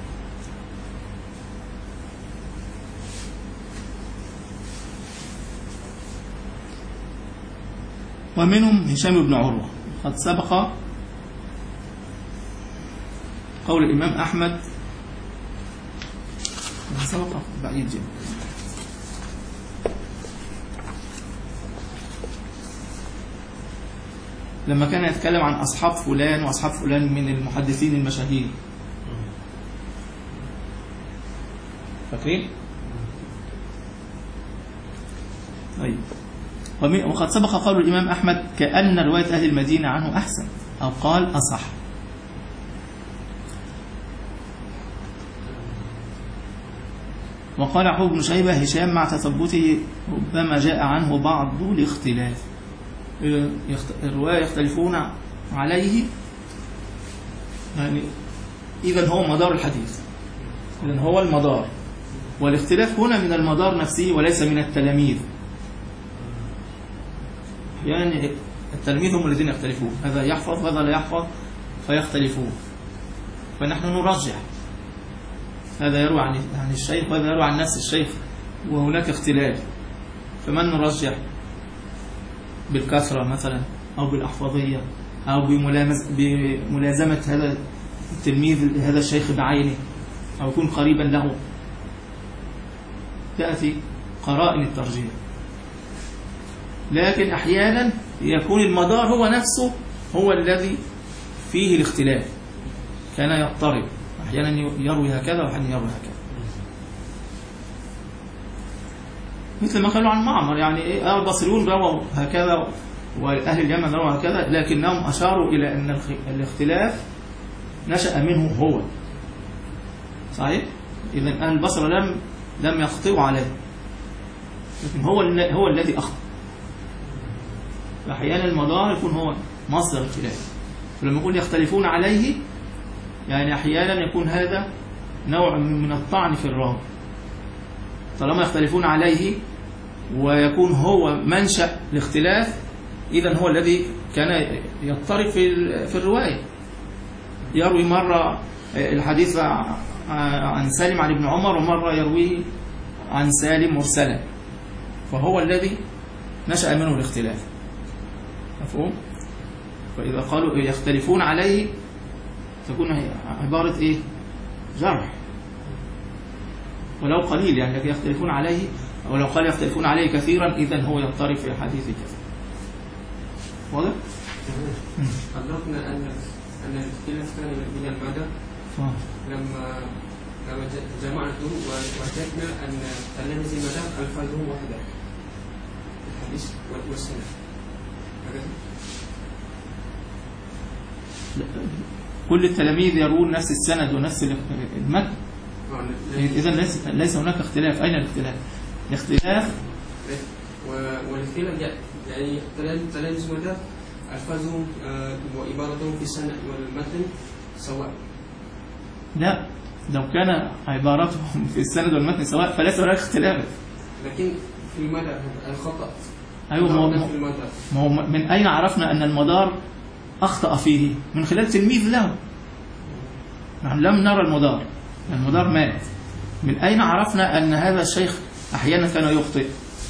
ومنهم هشام بن عروة. قد سبق قول الإمام أحمد، سبق بعيد جدا، لما كان يتكلم عن أصحاب فلان وأصحاب فلان من المحدثين المشاهير، فاكرين؟ طيب. وقد سبق قول الإمام أحمد كأن رواية أهل المدينة عنه أحسن، أو قال أصح. وقال يعقوب بن شيبة هشام مع تثبته ربما جاء عنه بعض الاختلاف. الرواية يختلفون عليه، يعني إذن هو مدار الحديث، إذن هو المدار، والاختلاف هنا من المدار نفسه وليس من التلاميذ. يعني التلاميذ هم الذين يختلفون، هذا يحفظ وهذا لا يحفظ فيختلفون، فنحن نرجح، هذا يروي عن عن الشيخ وهذا يروي عن نفس الشيخ وهناك اختلاف، فمن نرجح؟ بالكثرة مثلا أو بالأحفظية أو بملازمة هذا التلميذ هذا الشيخ بعينه أو يكون قريبا له. تأتي قرائن الترجيح، لكن أحيانا يكون المدار هو نفسه هو الذي فيه الاختلاف، كان يضطرب، أحيانا يروي هكذا وأحيانا يروي هكذا، مثل ما قالوا عن معمر، يعني البصريون رووا هكذا وأهل اليمن رووا هكذا، لكنهم أشاروا إلى أن الاختلاف نشأ منه هو. صحيح؟ إذن أهل البصرة لم لم يخطئوا عليه، لكن هو هو الذي أخطأ. فأحيانا المدار يكون هو مصدر الخلاف، فلما يقول يختلفون عليه يعني أحيانا يكون هذا نوع من الطعن في الراوي، طالما يختلفون عليه ويكون هو منشأ الاختلاف، إذن هو الذي كان يضطرب في في الرواية، يروي مرة الحديث عن سالم عن ابن عمر ومرة يرويه عن سالم مرسلا، فهو الذي نشأ منه الاختلاف. مفهوم؟ فإذا قالوا يختلفون عليه تكون عبارة إيه؟ جرح ولو قليل، يعني لكن يختلفون عليه، ولو قال يختلفون عليه كثيرا إذن هو يضطرب في الحديث كثيرا. واضح؟ أدركنا أن أن الاختلاف كان من المدى لما لما جمعته ووجدنا أن تلاميذ المدى ألفاظهم واحدة، الحديث والسنة. كل التلاميذ يرون نفس السند ونفس المتن، إذا ليس ليس هناك اختلاف. أين الاختلاف؟ الاختلاف والاختلاف يعني تلاميذ مدى ألفاظهم وعبارتهم في السند والمتن سواء. لا، لو كان عبارتهم في السند والمتن سواء فليس هناك اختلاف. لكن في المدى الخطأ. أيوة، ما هو من أين عرفنا أن المدار أخطأ فيه؟ من خلال تلميذ له. نحن لم نرى المدار، المدار مات. من أين عرفنا أن هذا الشيخ أحيانا كان يخطئ؟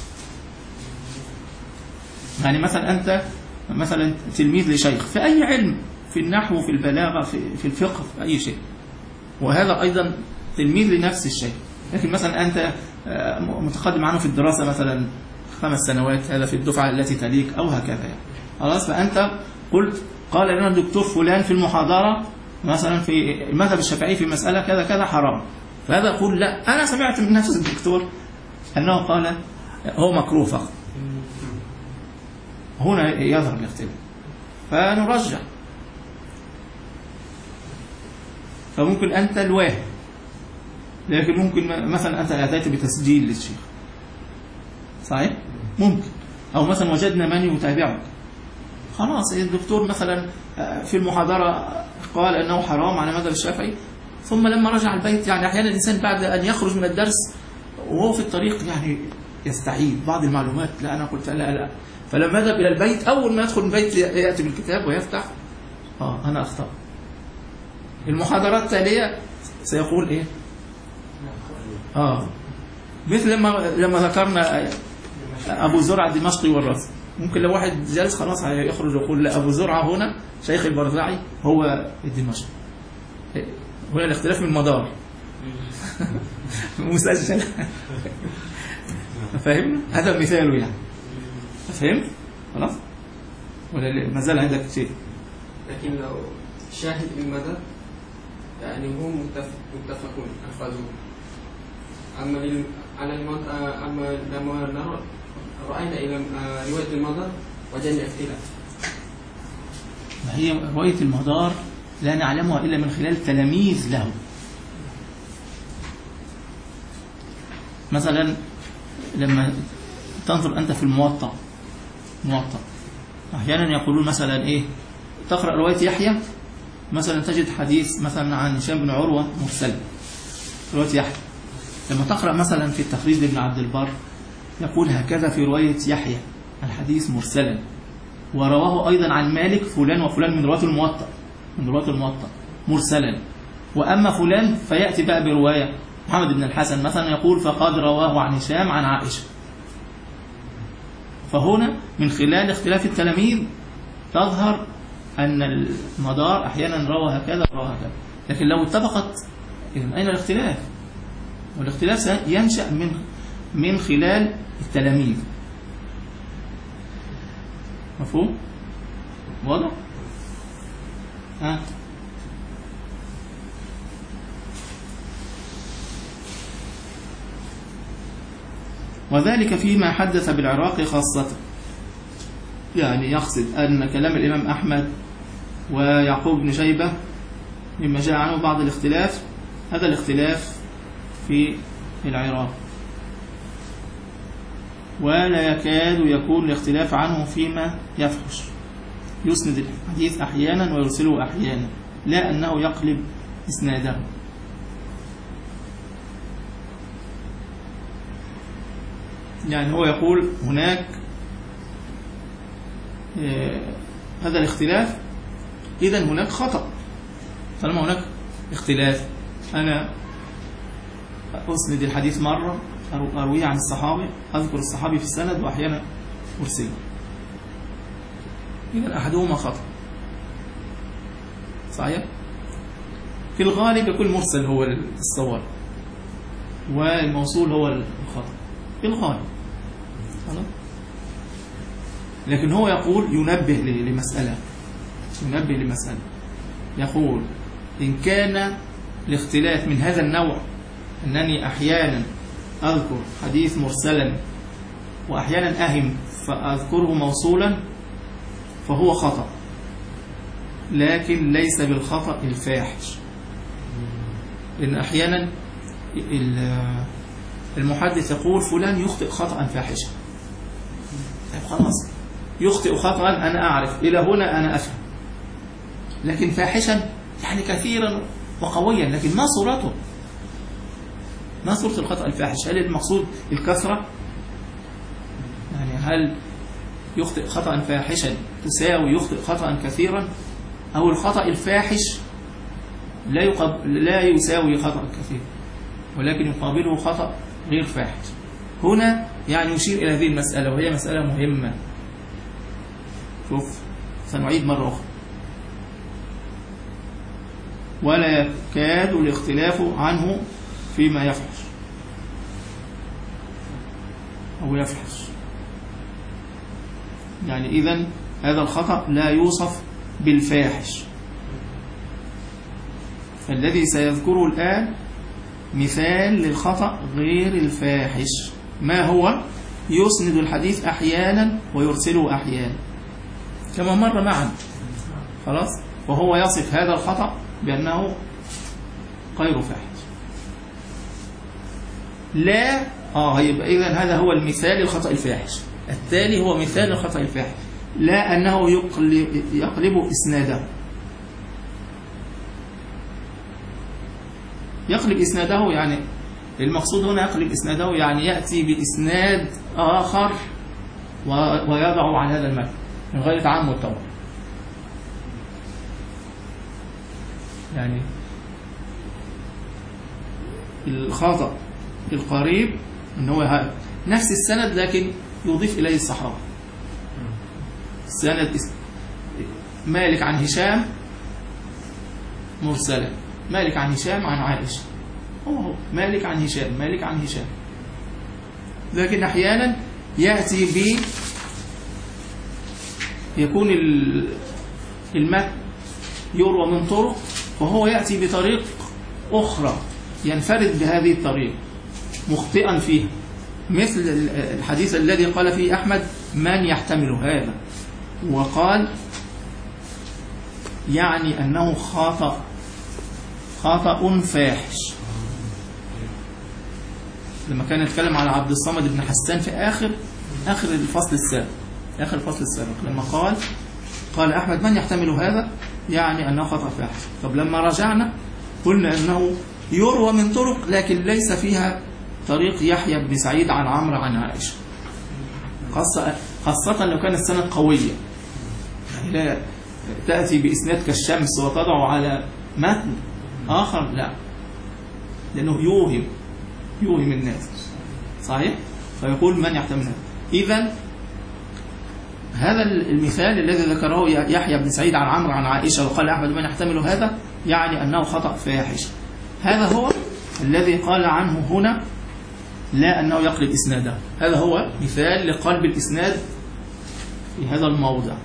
يعني مثلا أنت مثلا تلميذ لشيخ في أي علم، في النحو، في البلاغة، في, في الفقه، في أي شيء، وهذا أيضا تلميذ لنفس الشيء، لكن مثلا أنت متقدم عنه في الدراسة مثلا خمس سنوات، هذا في الدفعة التي تليك أو هكذا يعني. خلاص، فأنت قلت قال لنا الدكتور فلان في المحاضرة مثلا في المذهب الشافعي في مسألة كذا كذا حرام، فهذا يقول لا، أنا سمعت من نفس الدكتور أنه قال هو مكروه فقط. هنا يظهر الاختلاف، فنرجع. فممكن أنت الواحد، لكن ممكن مثلا أنت أتيت بتسجيل للشيخ، صحيح؟ ممكن، أو مثلا وجدنا من يتابعك خلاص الدكتور مثلا في المحاضرة قال أنه حرام على مذهب الشافعي، ثم لما رجع البيت، يعني أحيانا الإنسان بعد أن يخرج من الدرس وهو في الطريق يعني يستعيد بعض المعلومات، لا أنا قلت لا لا، فلما ذهب إلى البيت أول ما يدخل البيت يأتي بالكتاب ويفتح، آه أنا أخطأ. المحاضرات التالية سيقول إيه؟ آه مثل لما لما ذكرنا أبو زرعة الدمشقي والرازي، ممكن لو واحد جالس خلاص هيخرج ويقول لا أبو زرعة هنا شيخ البرزعي هو الدمشقي. هنا الاختلاف من مدار مسجل. فاهم؟ هذا مثاله يعني. فهمت؟ خلاص؟ ولا ما زال عندك شيء؟ لكن لو شاهد المذهب يعني هم متفق متفقون الفاظهم. أما لل... على المد... أما لما نرى رأينا إلى رواية المدار وجدنا اختلاف. ما هي رواية المدار لا نعلمها إلا من خلال تلاميذ له. مثلا لما تنظر أنت في الموطأ موطأ أحيانا يقولون مثلا إيه، تقرأ رواية يحيى مثلا تجد حديث مثلا عن هشام بن عروة مرسل رواية يحيى. لما تقرأ مثلا في التخريج لابن عبد البر يقول هكذا في رواية يحيى الحديث مرسلا، ورواه أيضا عن مالك فلان وفلان من رواة الموطأ من رواة الموطأ مرسلا. وأما فلان فيأتي بقى برواية محمد بن الحسن مثلا يقول فقد رواه عن هشام عن عائشة. فهنا من خلال اختلاف التلاميذ تظهر أن المدار أحيانا روى هكذا روى هكذا. لكن لو اتفقت إذن أين الاختلاف؟ والاختلاف ينشأ من من خلال التلاميذ. مفهوم؟ واضح؟ ها؟ وذلك فيما حدث بالعراق خاصة، يعني يقصد أن كلام الإمام أحمد ويعقوب بن شيبة مما جاء عنه بعض الاختلاف، هذا الاختلاف في العراق، ولا يكاد يكون الاختلاف عنه فيما يفحش، يسند الحديث أحيانا ويرسله أحيانا، لا أنه يقلب إسناده. يعني هو يقول هناك هذا الاختلاف، إذن هناك خطأ. طالما هناك اختلاف أنا أسند الحديث مرة أرويه عن الصحابي، أذكر الصحابي في السند وأحيانا أرسله، إذن أحدهما خطأ. صحيح؟ في الغالب يكون مرسل هو الصواب والموصول هو الخطأ في الغالب. لكن هو يقول ينبه لمسألة ينبه لمسألة يقول إن كان الاختلاف من هذا النوع أنني أحيانا أذكر حديث مرسلا وأحيانا أهم فأذكره موصولا فهو خطأ، لكن ليس بالخطأ الفاحش. لأن أحيانا المحدث يقول فلان يخطئ خطأ فاحشا، خلاص يخطئ خطأ أنا أعرف إلى هنا أنا أفهم، لكن فاحشا يعني كثيرا وقويا، لكن ما صورته، ما صورة الخطأ الفاحش. هل المقصود الكثرة؟ يعني هل يخطئ خطأ فاحشا تساوي يخطئ خطأ كثيرا، أو الخطأ الفاحش لا يقابل لا يساوي خطأ كثير ولكن يقابله خطأ غير فاحش؟ هنا يعني يشير إلى هذه المسألة، وهي مسألة مهمة. شوف سنعيد مرة أخرى. ولا يكاد الاختلاف عنه فيما يفحش أو يفحش، يعني إذن هذا الخطأ لا يوصف بالفاحش. فالذي سيذكره الآن مثال للخطأ غير الفاحش. ما هو؟ يسند الحديث أحيانا ويرسله أحيانا كما مر معنا، خلاص، وهو يصف هذا الخطأ بأنه غير فاحش. لا آه يبقى إذن هذا هو المثال للخطأ الفاحش، التالي هو مثال للخطأ الفاحش. لا أنه يقلب, يقلب إسناده. يقلب إسناده يعني المقصود هنا يقلب إسناده يعني يأتي بإسناد آخر ويضع على هذا المتن من غير تعمد طبعا. يعني الخطأ القريب ان هو نفس السند لكن يضيف اليه الصحابه. السند مالك عن هشام مرسلا، مالك عن هشام عن عائشه، هو هو مالك عن هشام، مالك عن هشام، لكن احيانا ياتي ب يكون المتن يروى من طرق وهو ياتي بطريق اخرى ينفرد بهذه الطريق مخطئا فيه، مثل الحديث الذي قال فيه أحمد من يحتمل هذا، وقال يعني أنه خطأ خطأ فاحش، لما كان يتكلم على عبد الصمد بن حسان في آخر آخر الفصل السابق آخر الفصل السابق لما قال قال أحمد من يحتمل هذا يعني أنه خطأ فاحش. طب لما رجعنا قلنا أنه يروى من طرق لكن ليس فيها طريق يحيى بن سعيد عن عمرو عن عائشة، خاصة, خاصة لو كانت السند قوية، يعني لا تأتي بإسناد كالشمس وتضع على متن آخر، لا، لأنه يوهم يوهم الناس، صحيح؟ فيقول من يحتمل هذا. إذن هذا المثال الذي ذكره يحيى بن سعيد عن عمرو عن عائشة وقال أحمد من يحتمل هذا يعني أنه خطأ فاحش، هذا هو الذي قال عنه هنا لا أنه يقلب إسناده. هذا هو مثال لقلب الإسناد في هذا الموضع.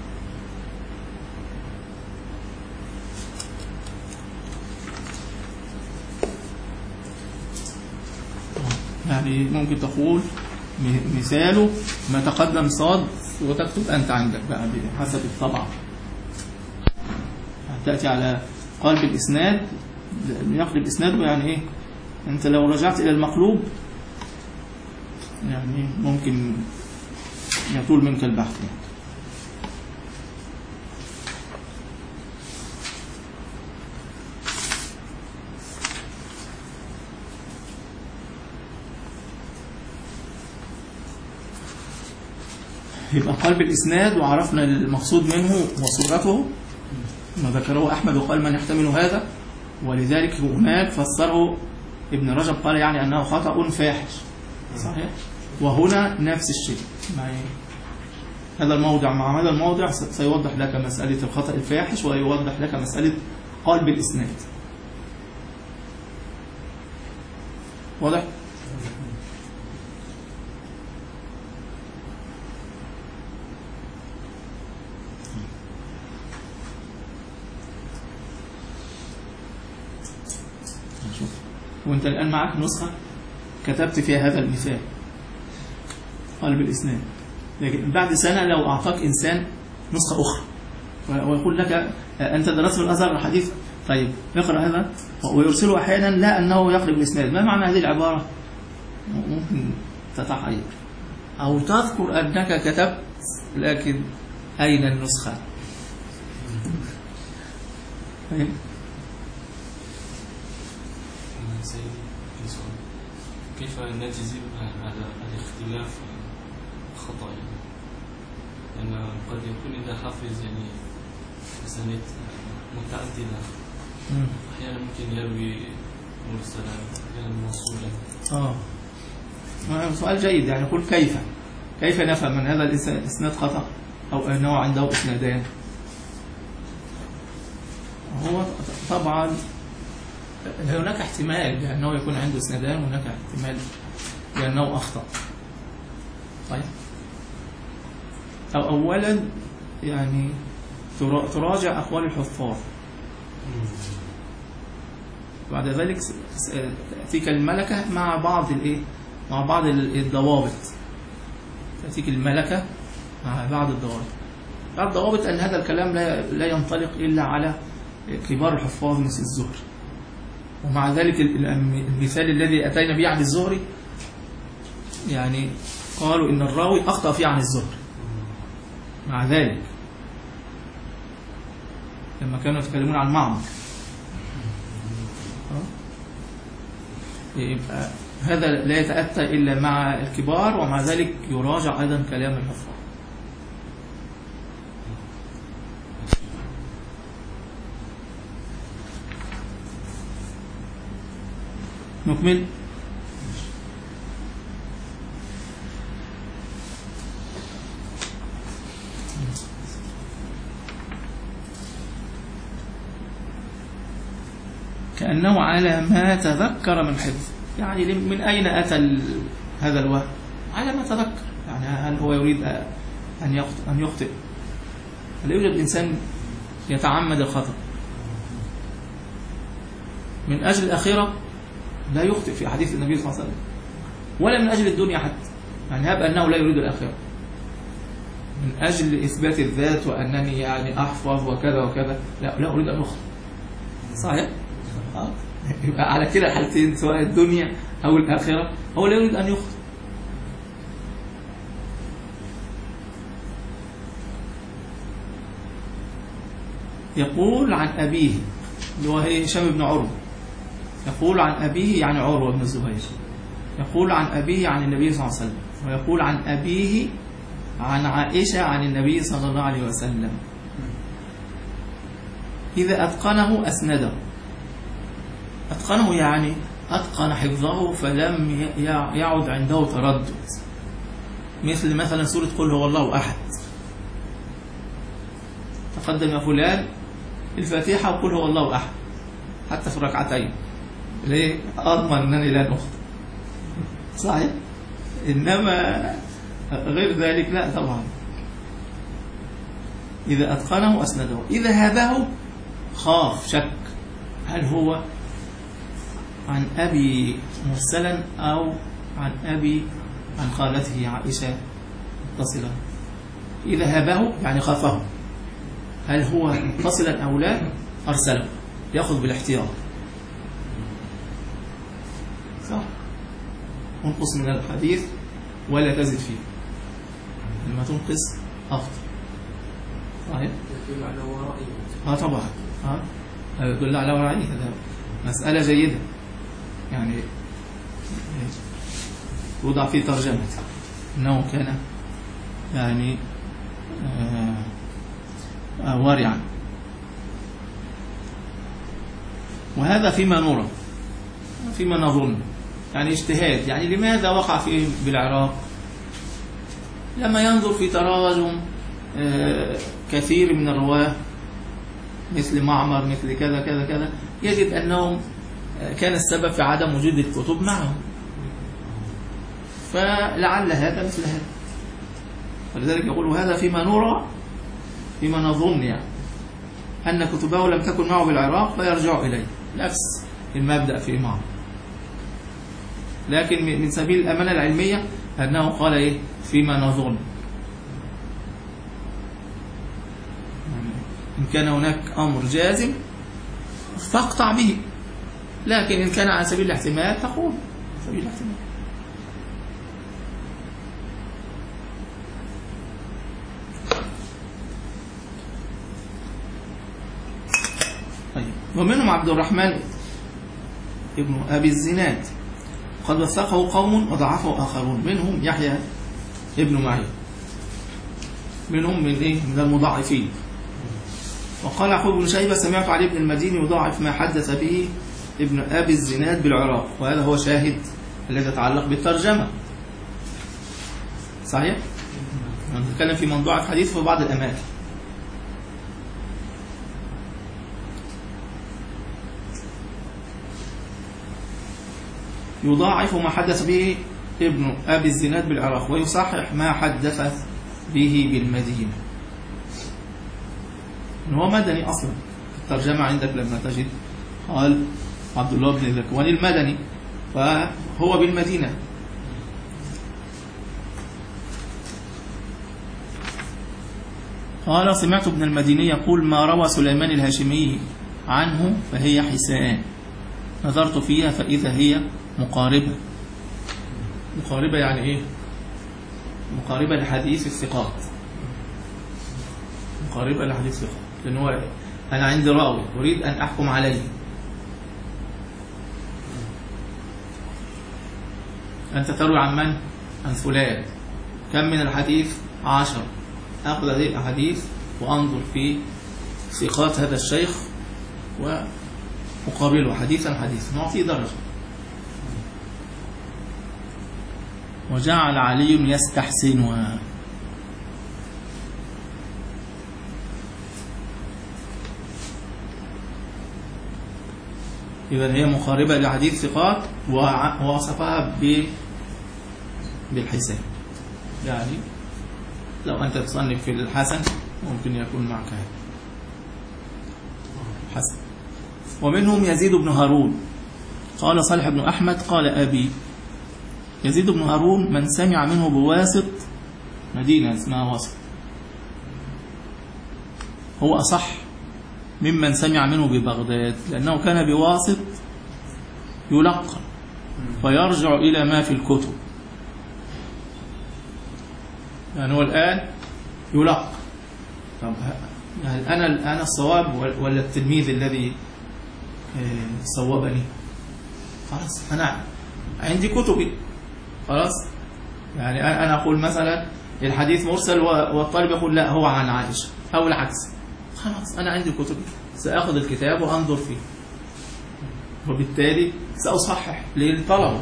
يعني ممكن تقول مثاله ما تقدم صاد وتكتب أنت عندك بقى بحسب الطبعة، تأتي على قلب الإسناد يقلب إسناده، يعني إيه؟ أنت لو رجعت إلى المقلوب يعني ممكن يطول منك البحث. يبقى قلب الإسناد وعرفنا المقصود منه وصورته ما ذكره أحمد وقال من يحتمل هذا، ولذلك هناك فسره ابن رجب قال يعني أنه خطأ فاحش، صحيح؟ وهنا نفس الشيء، هذا الموضع مع هذا الموضع سيوضح لك مسألة الخطأ الفاحش ويوضح لك مسألة قلب الإسناد. واضح؟ وانت الآن معك نسخة كتبت فيها هذا المثال قلب الإسناد، لكن بعد سنة لو أعطاك إنسان نسخة أخرى ويقول لك أنت درست في الأزهر الحديث، طيب اقرأ هذا، ويرسله أحيانا لا أنه يقلب الإسناد، ما معنى هذه العبارة؟ ممكن تتحير أو تذكر أنك كتبت لكن أين النسخة؟ فهم؟ كيف نجزم على الاختلاف خطأ؟ لأن يعني قد يكون إذا حافظ يعني أسانيد متعددة أحيانا ممكن يروي مرسلا أحيانا موصولا. آه سؤال جيد، يعني يقول كيف كيف نفهم من هذا الإسناد خطأ أو أنه عنده إسنادان؟ هو طبعا هناك احتمال بأنه يكون عنده إسنادان، وهناك احتمال بأنه أخطأ. طيب، أو أولا يعني تراجع أقوال الحفاظ، بعد ذلك تأتيك الملكة مع بعض الإيه مع بعض الضوابط، تأتيك الملكة مع بعض الضوابط. بعض الضوابط أن هذا الكلام لا لا ينطلق إلا على كبار الحفاظ مثل الزهري، ومع ذلك المثال الذي أتينا به عن الزهري يعني قالوا إن الراوي أخطأ فيه عن الزهري، مع ذلك لما كانوا يتكلمون عن معمر يبقى هذا لا يتأتى إلا مع الكبار، ومع ذلك يراجع أيضا كلام الحفاظ. نكمل. كأنه على ما تذكر من حفظ، يعني من أين أتى هذا الوهم؟ على ما تذكر، يعني هل هو يريد أن يخطئ أن يخطئ؟ هل يوجد إنسان يتعمد الخطأ من أجل الآخرة؟ لا يخطئ في حديث النبي صلى الله عليه وسلم، ولا من أجل الدنيا حتى، يعني هب أنه لا يريد الآخرة من أجل إثبات الذات وأنني يعني أحفظ وكذا وكذا، لا لا أريد أن أخطئ. صحيح؟ يبقى على كلا الحالتين سواء الدنيا أو الآخرة هو لا يريد أن يخطئ. يقول عن أبيه اللي هو هشام بن عروة، يقول عن أبيه يعني عروة بن الزبير، يقول عن أبيه عن النبي صلى الله عليه وسلم، ويقول عن أبيه عن عائشة عن النبي صلى الله عليه وسلم. إذا أتقنه أسنده. أتقنه يعني أتقن حفظه فلم يعد عنده تردد، مثل مثلا سورة قل هو الله أحد، تقدم يا فلان الفاتحة وقل هو الله أحد حتى في ركعتين، ليه؟ أضمن أنني لن أخطئ. صحيح؟ إنما غير ذلك لا طبعا. إذا أتقنه أسنده، إذا هابه خاف شك هل هو عن أبي مرسلا أو عن أبي عن خالته عائشة متصلا. إذا هابه يعني خافه هل هو متصلا أو لا أرسله، يأخذ بالاحتياط. صح؟ انقص من الحديث ولا تزد فيه، لما تنقص أفضل. صحيح؟ يدل على ورائه. اه طبعا اه يدل على ورائه، هذا مسألة جيدة يعني وضع في ترجمة أنه كان يعني آه آه وارعا. وهذا فيما نرى فيما نظن، يعني اجتهاد. يعني لماذا وقع فيه بالعراق؟ لما ينظر في تراجم آه كثير من الرواه مثل معمر مثل كذا كذا كذا، يجد أنهم كان السبب في عدم وجود الكتب معهم، فلعل هذا مثل هذا. ولذلك يقول هذا فيما نرى فيما نظن، يعني أن كتبه لم تكن معه بالعراق فيرجع إليه، نفس المبدأ في معه. لكن من سبيل الأمانة العلمية أنه قال إيه فيما نظن، إن كان هناك أمر جازم فاقطع به، لكن إن كان على سبيل الاحتمال تقول سبيل الاحتمال. طيب. ومنهم عبد الرحمن ابن أبي الزناد قد وثقه قوم وضعفه آخرون، منهم يحيى ابن معين، منهم من إيه من المضاعفين. وقال يعقوب بن شيبة سمعت علي بن المديني يضاعف ما حدث به ابن أبي الزناد بالعراق، وهذا هو شاهد الذي يتعلق بالترجمة. صحيح؟ نتكلم في موضوع الحديث في بعض الأماكن. يضاعف ما حدث به ابن أبي الزناد بالعراق، ويصحح ما حدث به بالمدينة. هو مدني أصلا، الترجمة عندك لما تجد قال عبد الله بن ذكوان المدني، فهو بالمدينة. قال سمعت ابن المديني يقول ما روى سليمان الهاشمي عنه فهي حسان، نظرت فيها فإذا هي مقاربة. مقاربة يعني إيه؟ مقاربة لحديث الثقات. مقاربة لحديث ثقة، لأن هو أنا عندي راوي أريد أن أحكم عليه. أنت تروي عن من؟ عن فلان. كم من الحديث؟ عشر. أخذ هذه الأحاديث وأنظر في ثقات هذا الشيخ وأقابله حديثا حديثا نعطيه درجة. وجعل علي يستحسنها. إذن هي مقاربة لحديث ثقات ووصفها بالحسان. يعني لو أنت تصنف في الحسن ممكن يكون معك هذا حسن. ومنهم يزيد بن هارون قال صالح بن أحمد قال أبي. يزيد بن هارون من سمع منه بواسط، مدينة اسمها واسط، هو أصح ممن سمع منه ببغداد، لأنه كان بواسط يلقن فيرجع إلى ما في الكتب. يعني هو الآن يلقن. طب يعني أنا أنا الصواب ولا التلميذ الذي صوبني؟ خلاص أنا عندي كتبي خلاص. يعني أنا أقول مثلا الحديث مرسل والطالب يقول لا هو عن عائشة أو العكس، خلاص أنا عندي كتبي سأخذ الكتاب وأنظر فيه، وبالتالي سأصحح للطلبة.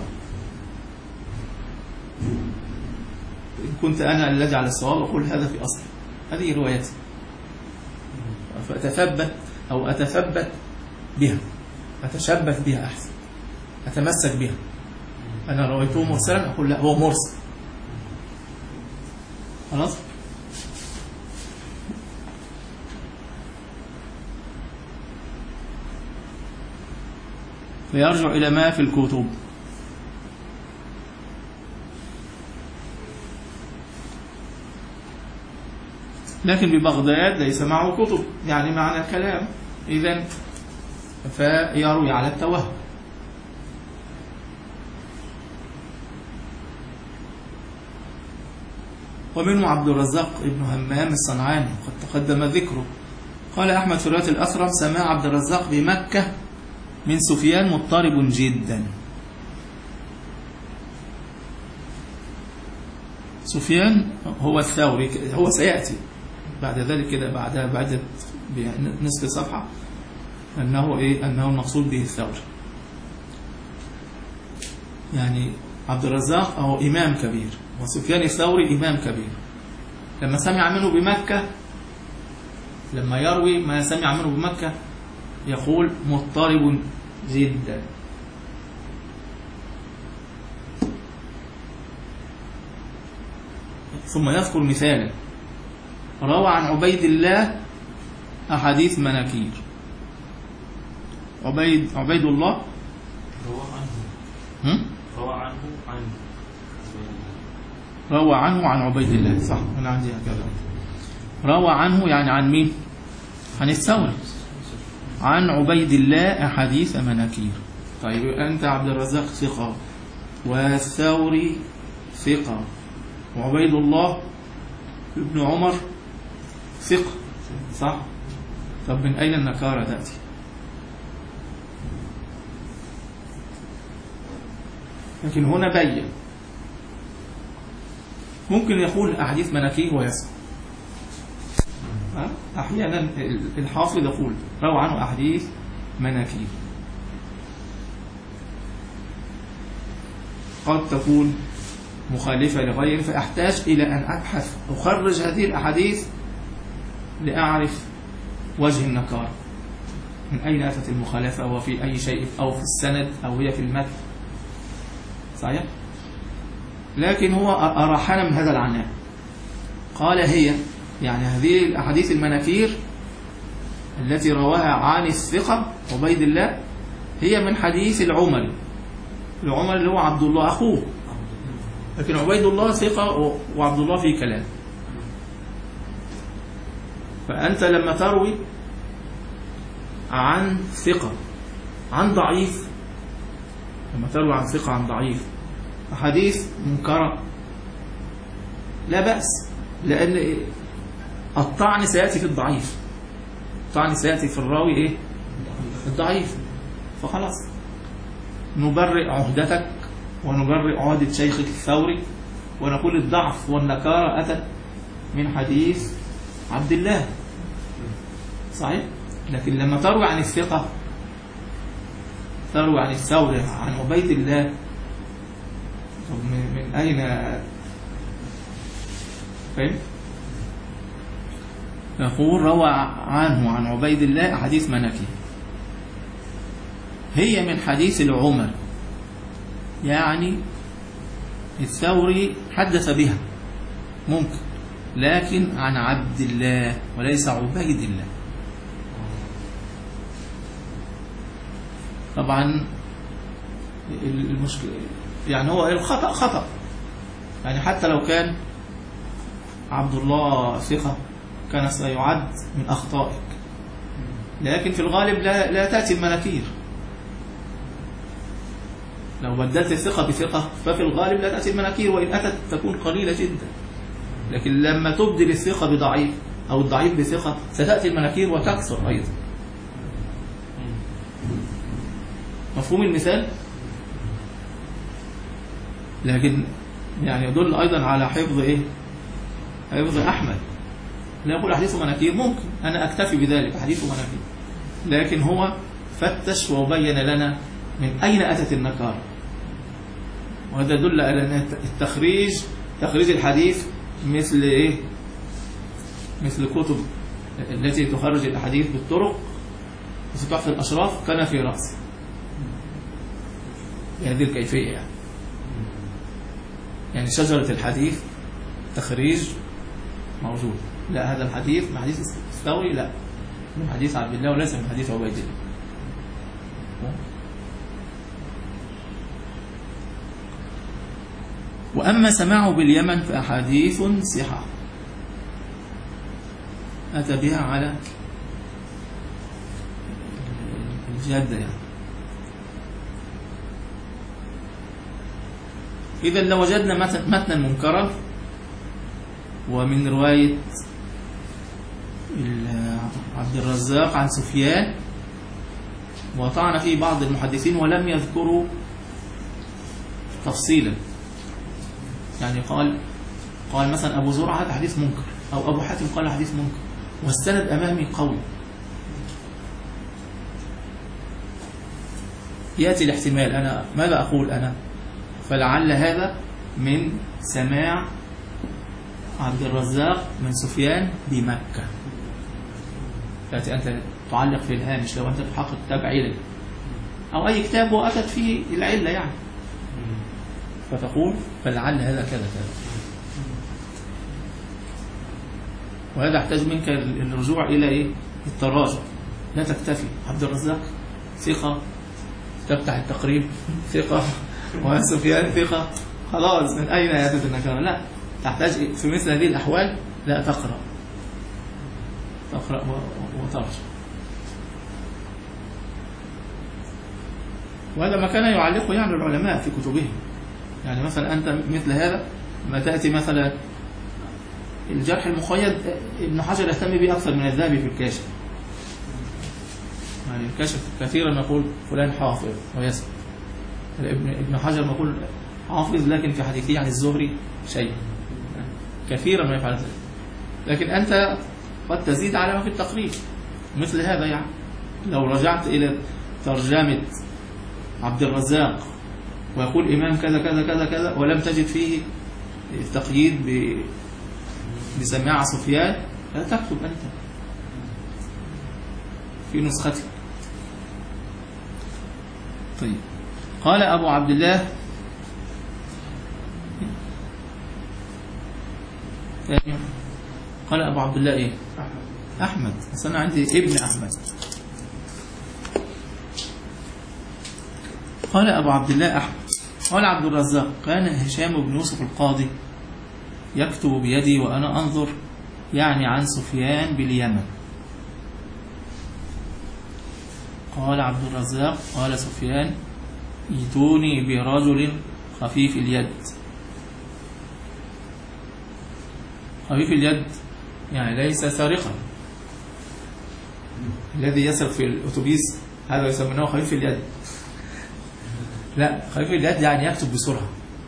إن كنت أنا الذي على الصواب أقول هذا في أصل هذه روايتي، فأتثبت أو أتثبت بها، أتشبث بها أحسن، أتمسك بها. أنا رويته مرسلا أقول لا هو مرسل خلاص. فيرجع إلى ما في الكتب. لكن ببغداد ليس معه كتب، يعني معنى الكلام إذن فيروي على التوهم. ومنه عبد الرزاق ابن همام الصنعاني قد تقدم ذكره. قال أحمد في رواية الأثرم سماع عبد الرزاق بمكة من سفيان مضطرب جدا. سفيان هو الثوري، هو سيأتي بعد ذلك كده بعد بعد نصف صفحة أنه إيه أنه المقصود به الثوري. يعني عبد الرزاق هو إمام كبير وسفيان الثوري إمام كبير. لما سمع منه بمكة، لما يروي ما سمع منه بمكة يقول مضطرب جدا. ثم يذكر مثالا روى عن عبيد الله أحاديث مناكير. عبيد عبيد الله روى عنه هم؟ روى عنه عن روى عنه عن عبيد الله، صح أنا عندي هكذا. روى عنه يعني عن مين؟ عن الثوري، عن عبيد الله أحاديث مناكير. طيب أنت عبد الرزاق ثقة والثوري ثقة وعبيد الله ابن عمر ثقة، صح؟ طب من أين النكارة تأتي؟ لكن هنا بين ممكن يقول أحاديث مناكير ويسمع. أحيانا الحافظ يقول روى عنه أحاديث مناكير، قد تكون مخالفة لغيره فأحتاج إلى أن أبحث أخرج هذه الأحاديث لأعرف وجه النكار، من أين أتت المخالفة وفي أي شيء، أو في السند أو هي في المتن. صحيح؟ لكن هو أراحنا من هذا العناء. قال هي يعني هذه الأحاديث المناكير التي رواها عن الثقة عبيد الله هي من حديث العمري. العمري اللي هو عبد الله أخوه، لكن عبيد الله ثقة وعبد الله فيه كلام. فأنت لما تروي عن ثقة عن ضعيف، لما تروي عن ثقة عن ضعيف أحاديث منكرة لا بأس، لأن الطعن سيأتي في الضعيف، الطعن سيأتي في الراوي إيه؟ الضعيف. فخلاص نبرئ عهدتك ونبرئ عهدة شيخك الثوري ونقول الضعف والنكارة أتت من حديث عبد الله، صحيح؟ لكن لما تروي عن الثقة، تروي عن الثوري عن عبيد الله، طب من, من أين فهم؟ يقول روى عنه عن عبيد الله أحاديث مناكير هي من حديث العمر، يعني الثوري حدث بها ممكن، لكن عن عبد الله وليس عبيد الله. طبعا المشكلة يعني هو الخطأ خطأ، يعني حتى لو كان عبد الله ثقة كان سيعد من أخطائك، لكن في الغالب لا, لا تأتي المناكير. لو بدلت الثقة بثقة ففي الغالب لا تأتي المناكير، وإن أتت تكون قليلة جدا. لكن لما تبدل الثقة بضعيف أو الضعيف بثقة ستأتي المناكير وتكثر أيضا. مفهوم المثال؟ لكن يعني يدل أيضا على حفظ إيه؟ حفظ أحمد. لا يقول أحاديث مناكير، ممكن أنا أكتفي بذلك أحاديث مناكير، لكن هو فتش وبين لنا من أين أتت النكارة. وهذا يدل على أن التخريج تخريج الحديث مثل إيه؟ مثل كتب التي تخرج الأحاديث بالطرق مثل تحفة الأشراف كان في رأسه بهذه الكيفية. يعني يعني شجرة الحديث تخريج موجود، لا هذا الحديث من حديث الثوري، لا من حديث عبد الله وليس من حديث عبيد الله. وأما سماعه باليمن فأحاديث صحة أتى بها على الجادة. يعني إذا لو وجدنا متنا منكرا ومن رواية عبد الرزاق عن سفيان وطعن فيه بعض المحدثين ولم يذكروا تفصيلا، يعني قال قال مثلا أبو زرعة هذا حديث منكر، أو أبو حاتم قال حديث منكر، والسند أمامي قوي، يأتي الاحتمال. أنا ماذا أقول أنا؟ فلعل هذا من سماع عبد الرزاق من سفيان بمكة. فأتي أنت تعلق في الهامش لو أنت تحقق كتاب علل أو أي كتاب وأتت فيه العلة يعني، فتقول فلعل هذا كذا كذا. وهذا يحتاج منك الرجوع إلى إيه؟ التراجع. لا تكتفي عبد الرزاق ثقة تفتح التقريب ثقة وسفيان ثقة خلاص من أين يأتي النكارة؟ لا، تحتاج في مثل هذه الأحوال لا تقرأ تقرأ وترجع. وهذا ما كان يعلقه يعني العلماء في كتبهم. يعني مثلا أنت مثل هذا ما تأتي مثلا الجرح المقيد، ابن حجر يهتم به أكثر من الذهبي في الكاشف. يعني الكاشف كثيرا يقول فلان حافظ ويسأل، ابن حجر يقول حافظ لكن في حديثه عن الزهري شيء، كثيرا ما يفعل ذلك. لكن أنت قد تزيد على ما في التقريب مثل هذا. يعني لو رجعت إلى ترجمة عبد الرزاق ويقول إمام كذا كذا كذا كذا ولم تجد فيه التقييد بسماع سفيان، لا تكتب أنت في نسختك. طيب، قال أبو عبد الله قال أبو عبد الله إيه؟ أحمد. بس أنا عندي ابن أحمد. قال أبو عبد الله أحمد. قال عبد الرزاق كان هشام بن يوسف القاضي يكتب بيدي وأنا أنظر، يعني عن سفيان باليمن. قال عبد الرزاق قال سفيان ائتوني برجل خفيف اليد. خفيف اليد يعني ليس سارقا. الذي يسرق في الأتوبيس هذا يسمونه خفيف اليد. لا، خفيف اليد يعني يكتب بسرعة.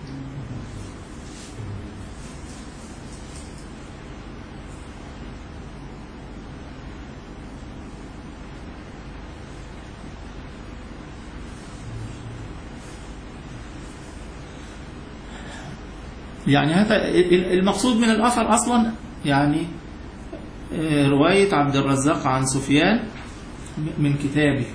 يعني هذا المقصود من الأثر أصلا، يعني رواية عبد الرزاق عن سفيان من كتابه،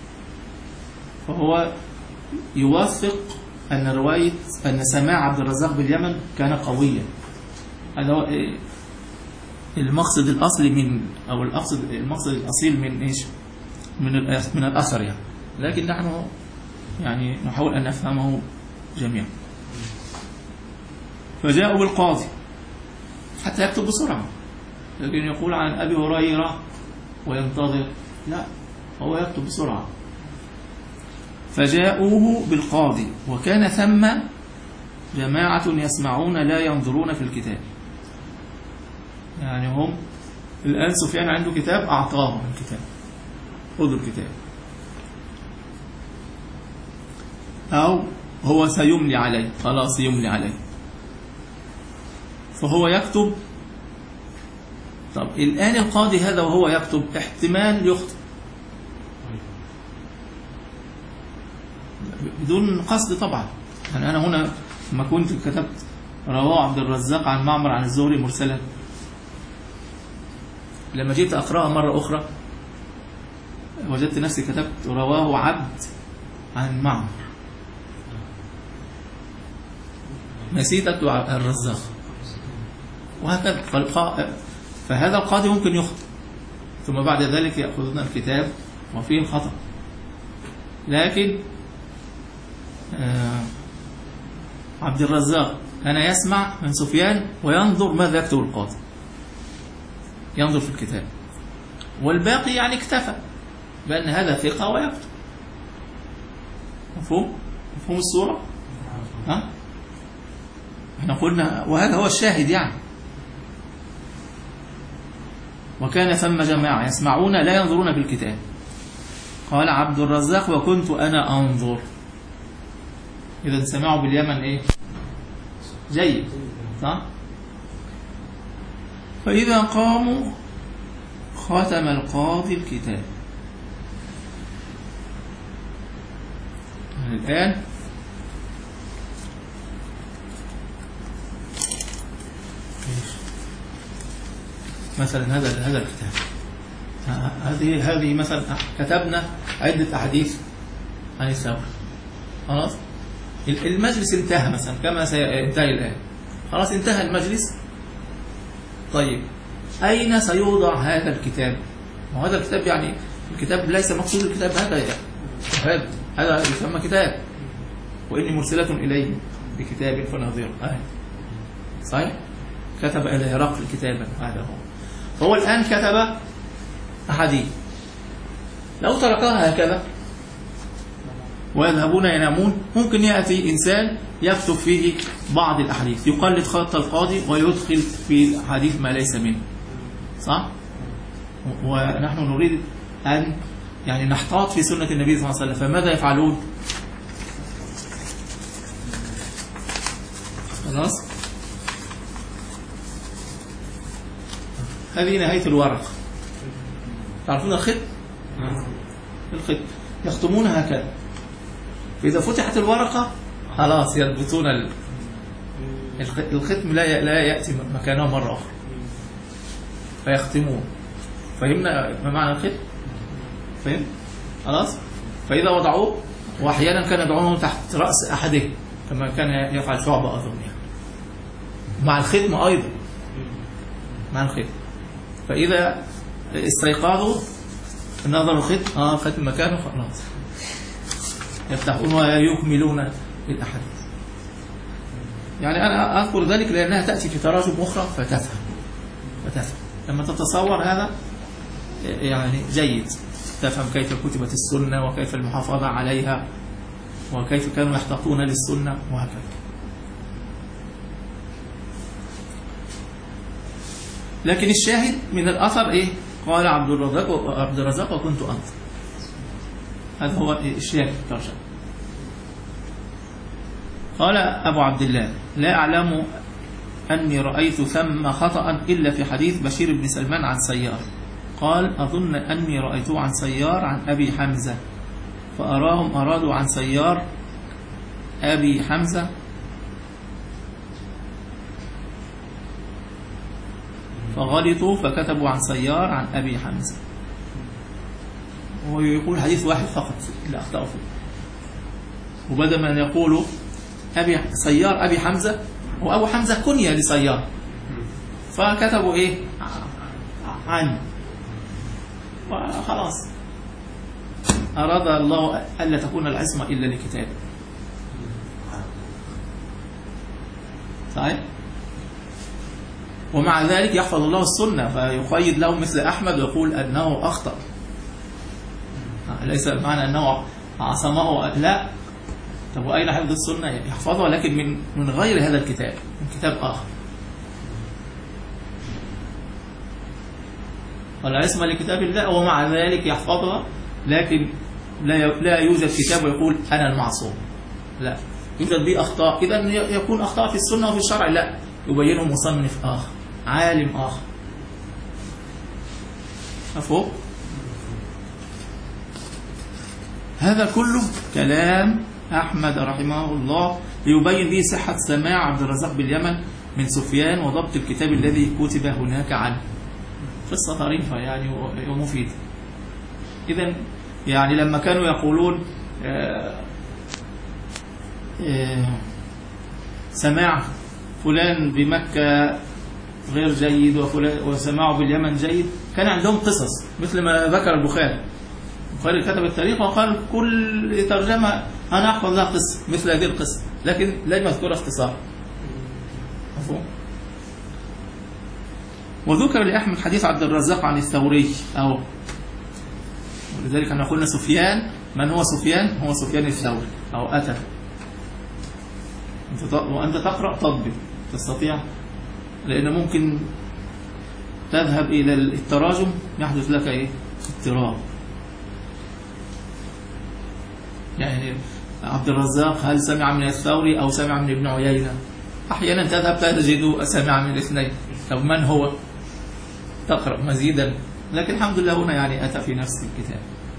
فهو يوثق أن رواية أن سماع عبد الرزاق باليمن كان قويا. هذا هو المقصد الأصلي من أو المقصد المقصد الأصيل من إيش؟ من من الأثر يعني. لكن نحن يعني نحاول أن نفهمه جميعا. فجاءوا بالقاضي حتى يكتب بسرعة، لكن يقول عن أبي هريرة وينتظر، لا، هو يكتب بسرعة. فجاءوه بالقاضي وكان ثم جماعة يسمعون لا ينظرون في الكتاب. يعني هم الآن سفيان عنده كتاب أعطاهم الكتاب، خذوا الكتاب، أو هو سيملي عليه، خلاص يملي عليه، فهو يكتب. طب الآن القاضي هذا وهو يكتب احتمال يخطئ بدون قصد طبعا. يعني أنا هنا لما كنت كتبت رواه عبد الرزاق عن معمر عن الزهري مرسلا، لما جيت أقرأها مرة أخرى وجدت نفسي كتبت رواه عبد عن معمر، نسيت أكتب الرزاق، وهكذا. فهذا القاضي ممكن يخطئ، ثم بعد ذلك يأخذون الكتاب وفيه الخطأ. لكن آه عبد الرزاق كان يسمع من سفيان وينظر ماذا يكتب القاضي، ينظر في الكتاب، والباقي يعني اكتفى بأن هذا ثقة ويكتب. مفهوم؟ مفهوم الصورة؟ ها؟ احنا قلنا وهذا هو الشاهد يعني. وكان ثم جماعة يسمعون لا ينظرون في الكتاب. قال عبد الرزاق وكنت أنا أنظر. إذا سمعوا باليمن إيه؟ جيد، صح؟ فإذا قاموا ختم القاضي الكتاب. الآن مثلا هذا هذا الكتاب، هذه هذه مثلا كتبنا عدة أحاديث عن الثورة، خلاص المجلس انتهى مثلا كما سينتهي الآن، خلاص انتهى المجلس. طيب أين سيوضع هذا الكتاب؟ وهذا الكتاب يعني الكتاب ليس مقصود الكتاب هذا هذا هذا يسمى كتاب، وإني مرسلة إليه بكتاب فنظير. آه. صحيح؟ كتب إلى هرقل كتابا، هذا هو. فهو الآن كتب أحاديث، لو تركها هكذا ويذهبون ينامون ممكن يأتي إنسان يكتب فيه بعض الأحاديث، يقلد خط القاضي ويدخل في الحديث ما ليس منه، صح؟ ونحن نريد أن يعني نحتاط في سنة النبي صلى الله عليه وسلم، فماذا يفعلون؟ خلاص؟ هذه نهاية الورق. تعرفون الخط؟ الخط يختمون هكذا، فإذا فتحت الورقة خلاص يربطون الختم، لا لا يأتي مكانه مرة أخرى فيختمون. فهمنا ما معنى الختم؟ فهم؟ خلاص؟ فإذا وضعوه، وأحيانا كان يضعونه تحت رأس أحدهم كما كان يفعل شعبة أظن يعني. مع الختم أيضا، مع الختم. فإذا استيقظوا نظروا الختم، اه ختم مكانه، خلاص يفتحون ويكملون الأحاديث. يعني أنا أذكر ذلك لأنها تأتي في تراجم أخرى فتفهم فتفهم لما تتصور هذا يعني جيد، تفهم كيف كتبت السنة وكيف المحافظة عليها وكيف كانوا يحتاطون للسنة وهكذا. لكن الشاهد من الأثر إيه؟ قال عبد الرزاق عبد الرزاق وكنت أنظر. هذا هو الشاهد في الترجمة. قال أبو عبد الله لا أعلم أني رأيت ثم خطأ إلا في حديث بشير بن سلمان عن سيار. قال أظن أني رأيته عن سيار عن أبي حمزة، فأراهم أرادوا عن سيار أبي حمزة فغلطوا فكتبوا عن سيار عن أبي حمزة. ويقول حديث واحد فقط اللي أخطأوا فيه، وبدل ما يقولوا أبي سيار أبي حمزة، وأبو حمزة كنية لسيار، فكتبوا إيه عن، وخلاص أراد الله ألا تكون العصمة إلا لكتابه. صحيح؟ ومع ذلك يحفظ الله السنة فيقيد له مثل أحمد ويقول أنه أخطأ. ليس المعنى أنه عصمه، لا. طب وأين حفظ السنة؟ يحفظها لكن من من غير هذا الكتاب، من كتاب آخر. والعصمة لكتاب الله، ومع ذلك يحفظها لكن لا لا يوجد كتاب ويقول أنا المعصوم، لا، يوجد به أخطاء. إذا يكون أخطاء في السنة وفي الشرع، لا، يبينه مصنف آخر، عالم آخر. مفهوم؟ هذا كله كلام أحمد رحمه الله ليبين به صحة سماع عبد الرزاق باليمن من سفيان وضبط الكتاب الذي كتب هناك عنه. قصة طريفة يعني ومفيدة. إذن يعني لما كانوا يقولون آآ آآ سماع فلان بمكة غير جيد وسماعه باليمن جيد، كان عندهم قصص مثل ما ذكر البخاري. البخاري كتب التاريخ وقال كل ترجمة أنا أحفظ لها قصة مثل هذه القصة، لكن لا يذكر اختصار. مفهوم؟ وذكر لأحمد حديث عبد الرزاق عن الثوري، أو ولذلك أنا قلنا سفيان، من هو سفيان؟ هو سفيان الثوري أو أتى. وأنت تقرأ تطبق تستطيع، لأن ممكن تذهب إلى التراجم يحدث لك إيه؟ اضطراب. يعني عبد الرزاق هل سمع من الثوري أو سمع من ابن عيينة؟ أحيانا تذهب تجد سمع من الاثنين، طب من هو؟ تقرأ مزيدا، لكن الحمد لله هنا يعني أتى في نفس الكتاب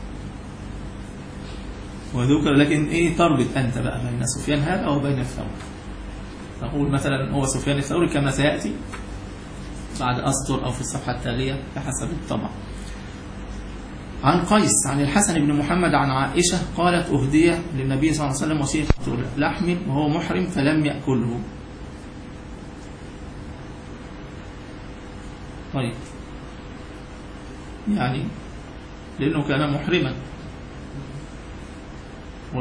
وذكر. لكن إيه تربط أنت بقى بين سفيان هذا وبين الثوري، تقول مثلا هو سفيان الثوري كما سيأتي بعد أسطر أو في الصفحة التالية بحسب الطبع. عن قيس عن الحسن بن محمد عن عائشة قالت أهدي للنبي صلى الله عليه وسلم وثيقة لحم وهو محرم فلم يأكله. طيب يعني لأنه كان محرما، و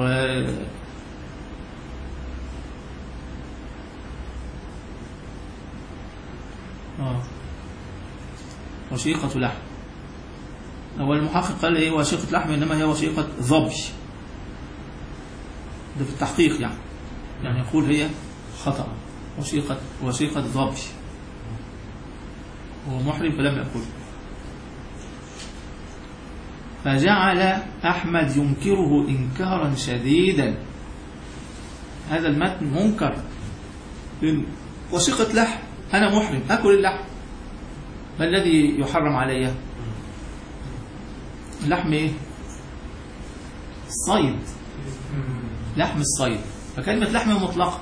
آه. وشيقة لحم، أول المحقق قال إيه وشيقة لحم، إنما هي وشيقة ظبي، ده في التحقيق يعني يعني يقول هي خطأ، وشيقة وشيقة ظبي، هو محرم فلم يأكل. فجعل أحمد ينكره إنكارا شديدا. هذا المتن منكر، وشيقة لحم، أنا محرم أكل اللحم، ما الذي يحرم علي؟ اللحم إيه؟ الصيد، لحم الصيد، فكلمة لحم مطلقة.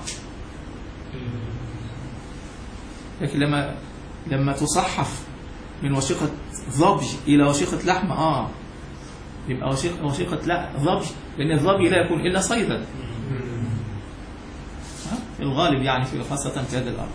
لكن لما لما تصحف من وشيقة ظبي إلى وشيقة لحم آه يبقى وشيقة, وشيقة لا ظبي، لأن الظبي لا يكون إلا صيدا في الغالب يعني في خاصة في هذه الأرض.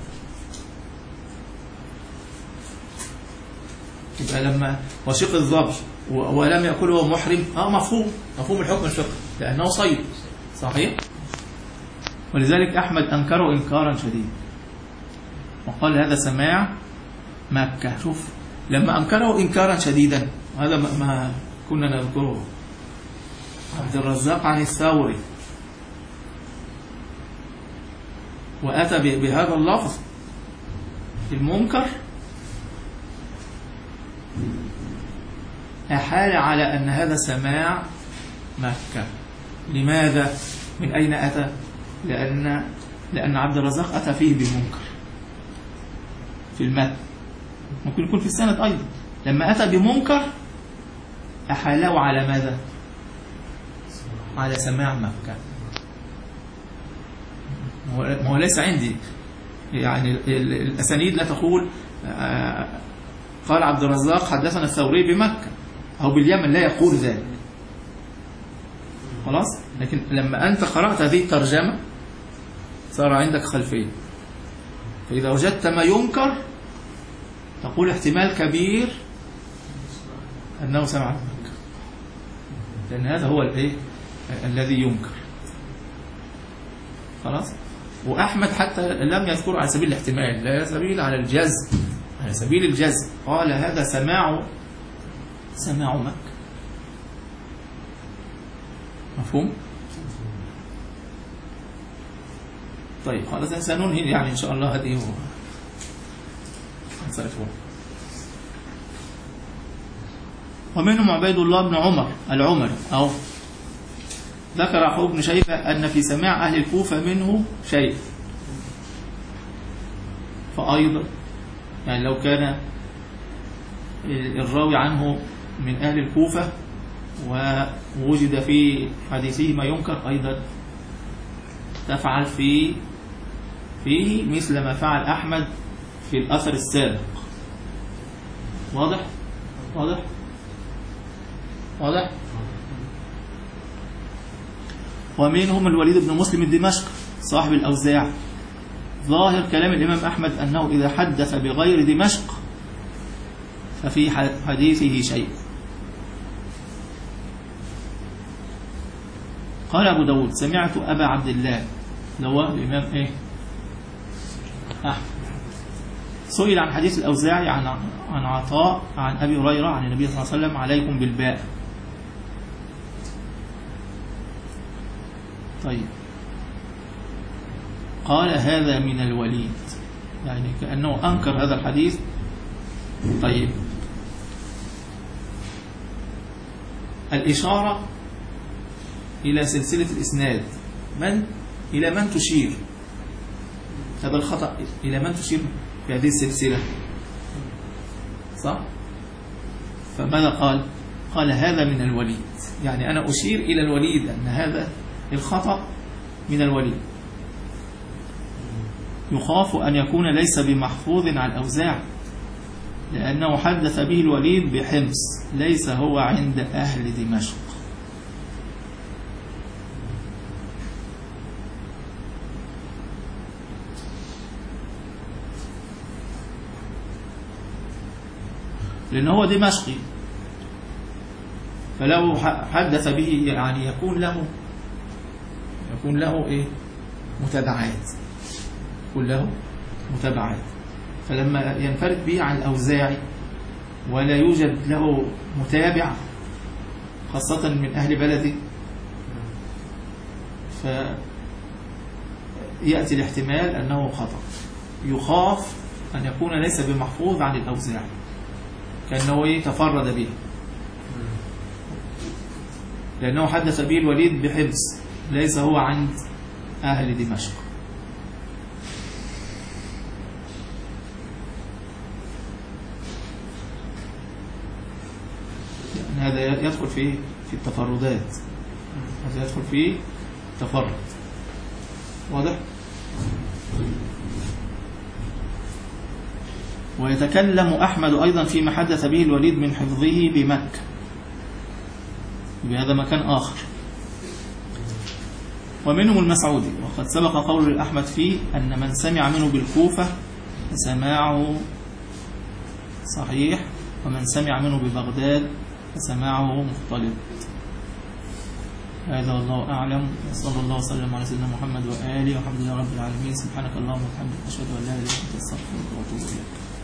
يبقى لما وشيقة الظبي ولم يأكله محرم آه مفهوم مفهوم الحكم الفقهي لأنه صيد صحيح. ولذلك أحمد أنكره إنكارا شديدا وقال هذا سماع مكة. شوف لما أنكره إنكارا شديدا، هذا ما كنا نذكره عبد الرزاق عن الثوري، وأتى بهذا اللفظ المنكر أحال على أن هذا سماع مكة. لماذا؟ من أين أتى؟ لأن لأن عبد الرزاق أتى فيه بمنكر في المتن، ممكن يكون في السند أيضا. لما أتى بمنكر أحاله على ماذا؟ على سماع مكة. ما هو ليس عندي يعني الأسانيد لا تقول قال عبد الرزاق حدثنا الثوري بمكة أو باليمن، لا يقول ذلك. خلاص. لكن لما أنت قرأت هذه الترجمة صار عندك خلفية، فإذا وجدت ما ينكر تقول احتمال كبير أنه سمع مكة، لأن هذا هو الإيه الذي ينكر. خلاص. وأحمد حتى لم يذكر على سبيل الاحتمال، لا سبيل على الجزم، على سبيل الجزم قال هذا سماع سماع مكة. مفهوم؟ طيب خلاص سننهي يعني إن شاء الله هذه هنصرفه. ومنهم عبيد الله بن عمر العمري أو ذكر أحمد بن شيبة أن في سماع أهل الكوفة منه شيء، فأيضا يعني لو كان الراوي عنه من أهل الكوفة ووجد في حديثه ما ينكر أيضا تفعل في فيه مثل ما فعل أحمد في الأثر السابق. واضح؟ واضح؟ واضح؟ ومنهم الوليد بن مسلم الدمشقي صاحب الأوزاع. ظاهر كلام الإمام أحمد أنه إذا حدث بغير دمشق ففي حديثه شيء. قال أبو داود سمعت أبا عبد الله لو الإمام إيه؟ أحمد سئل عن حديث الأوزاعي عن عن عطاء عن أبي هريرة عن النبي صلى الله عليه وسلم عليكم بالباء. طيب قال هذا من الوليد، يعني كأنه أنكر هذا الحديث. طيب الإشارة إلى سلسلة الإسناد من إلى من تشير؟ هذا الخطأ إلى من تشير في هذه السلسلة؟ صح؟ فماذا قال؟ قال هذا من الوليد، يعني أنا أشير إلى الوليد أن هذا الخطأ من الوليد. يخاف أن يكون ليس بمحفوظ عن الأوزاع لأنه حدث به الوليد بحمص ليس هو عند أهل دمشق. لأنه هو دمشقي، فلو حدث به يعني يكون له يكون له إيه متابعات، يكون له متابعات. فلما ينفرد به عن الأوزاعي ولا يوجد له متابع خاصة من أهل بلده فيأتي الاحتمال أنه خطأ. يخاف أن يكون ليس بمحفوظ عن الأوزاعي كأنه تفرد به، لأنه حدث به الوليد بحفظ ليس هو عند أهل دمشق. يعني هذا يدخل في في التفردات، هذا يدخل في تفرد. واضح؟ ويتكلم أحمد أيضا فيما حدث به الوليد من حفظه بمكة بهذا مكان آخر. ومنهم المسعودي وقد سبق قول الأحمد فيه أن من سمع منه بالكوفة فسماعه صحيح ومن سمع منه ببغداد فسماعه مختلط. هذا والله أعلم. صلى الله وسلم على سيدنا محمد وآله والحمد لله رب العالمين. سبحانك اللهم وبحمدك أشهد أن لا إله إلا أنت أستغفرك وأتوب إليك.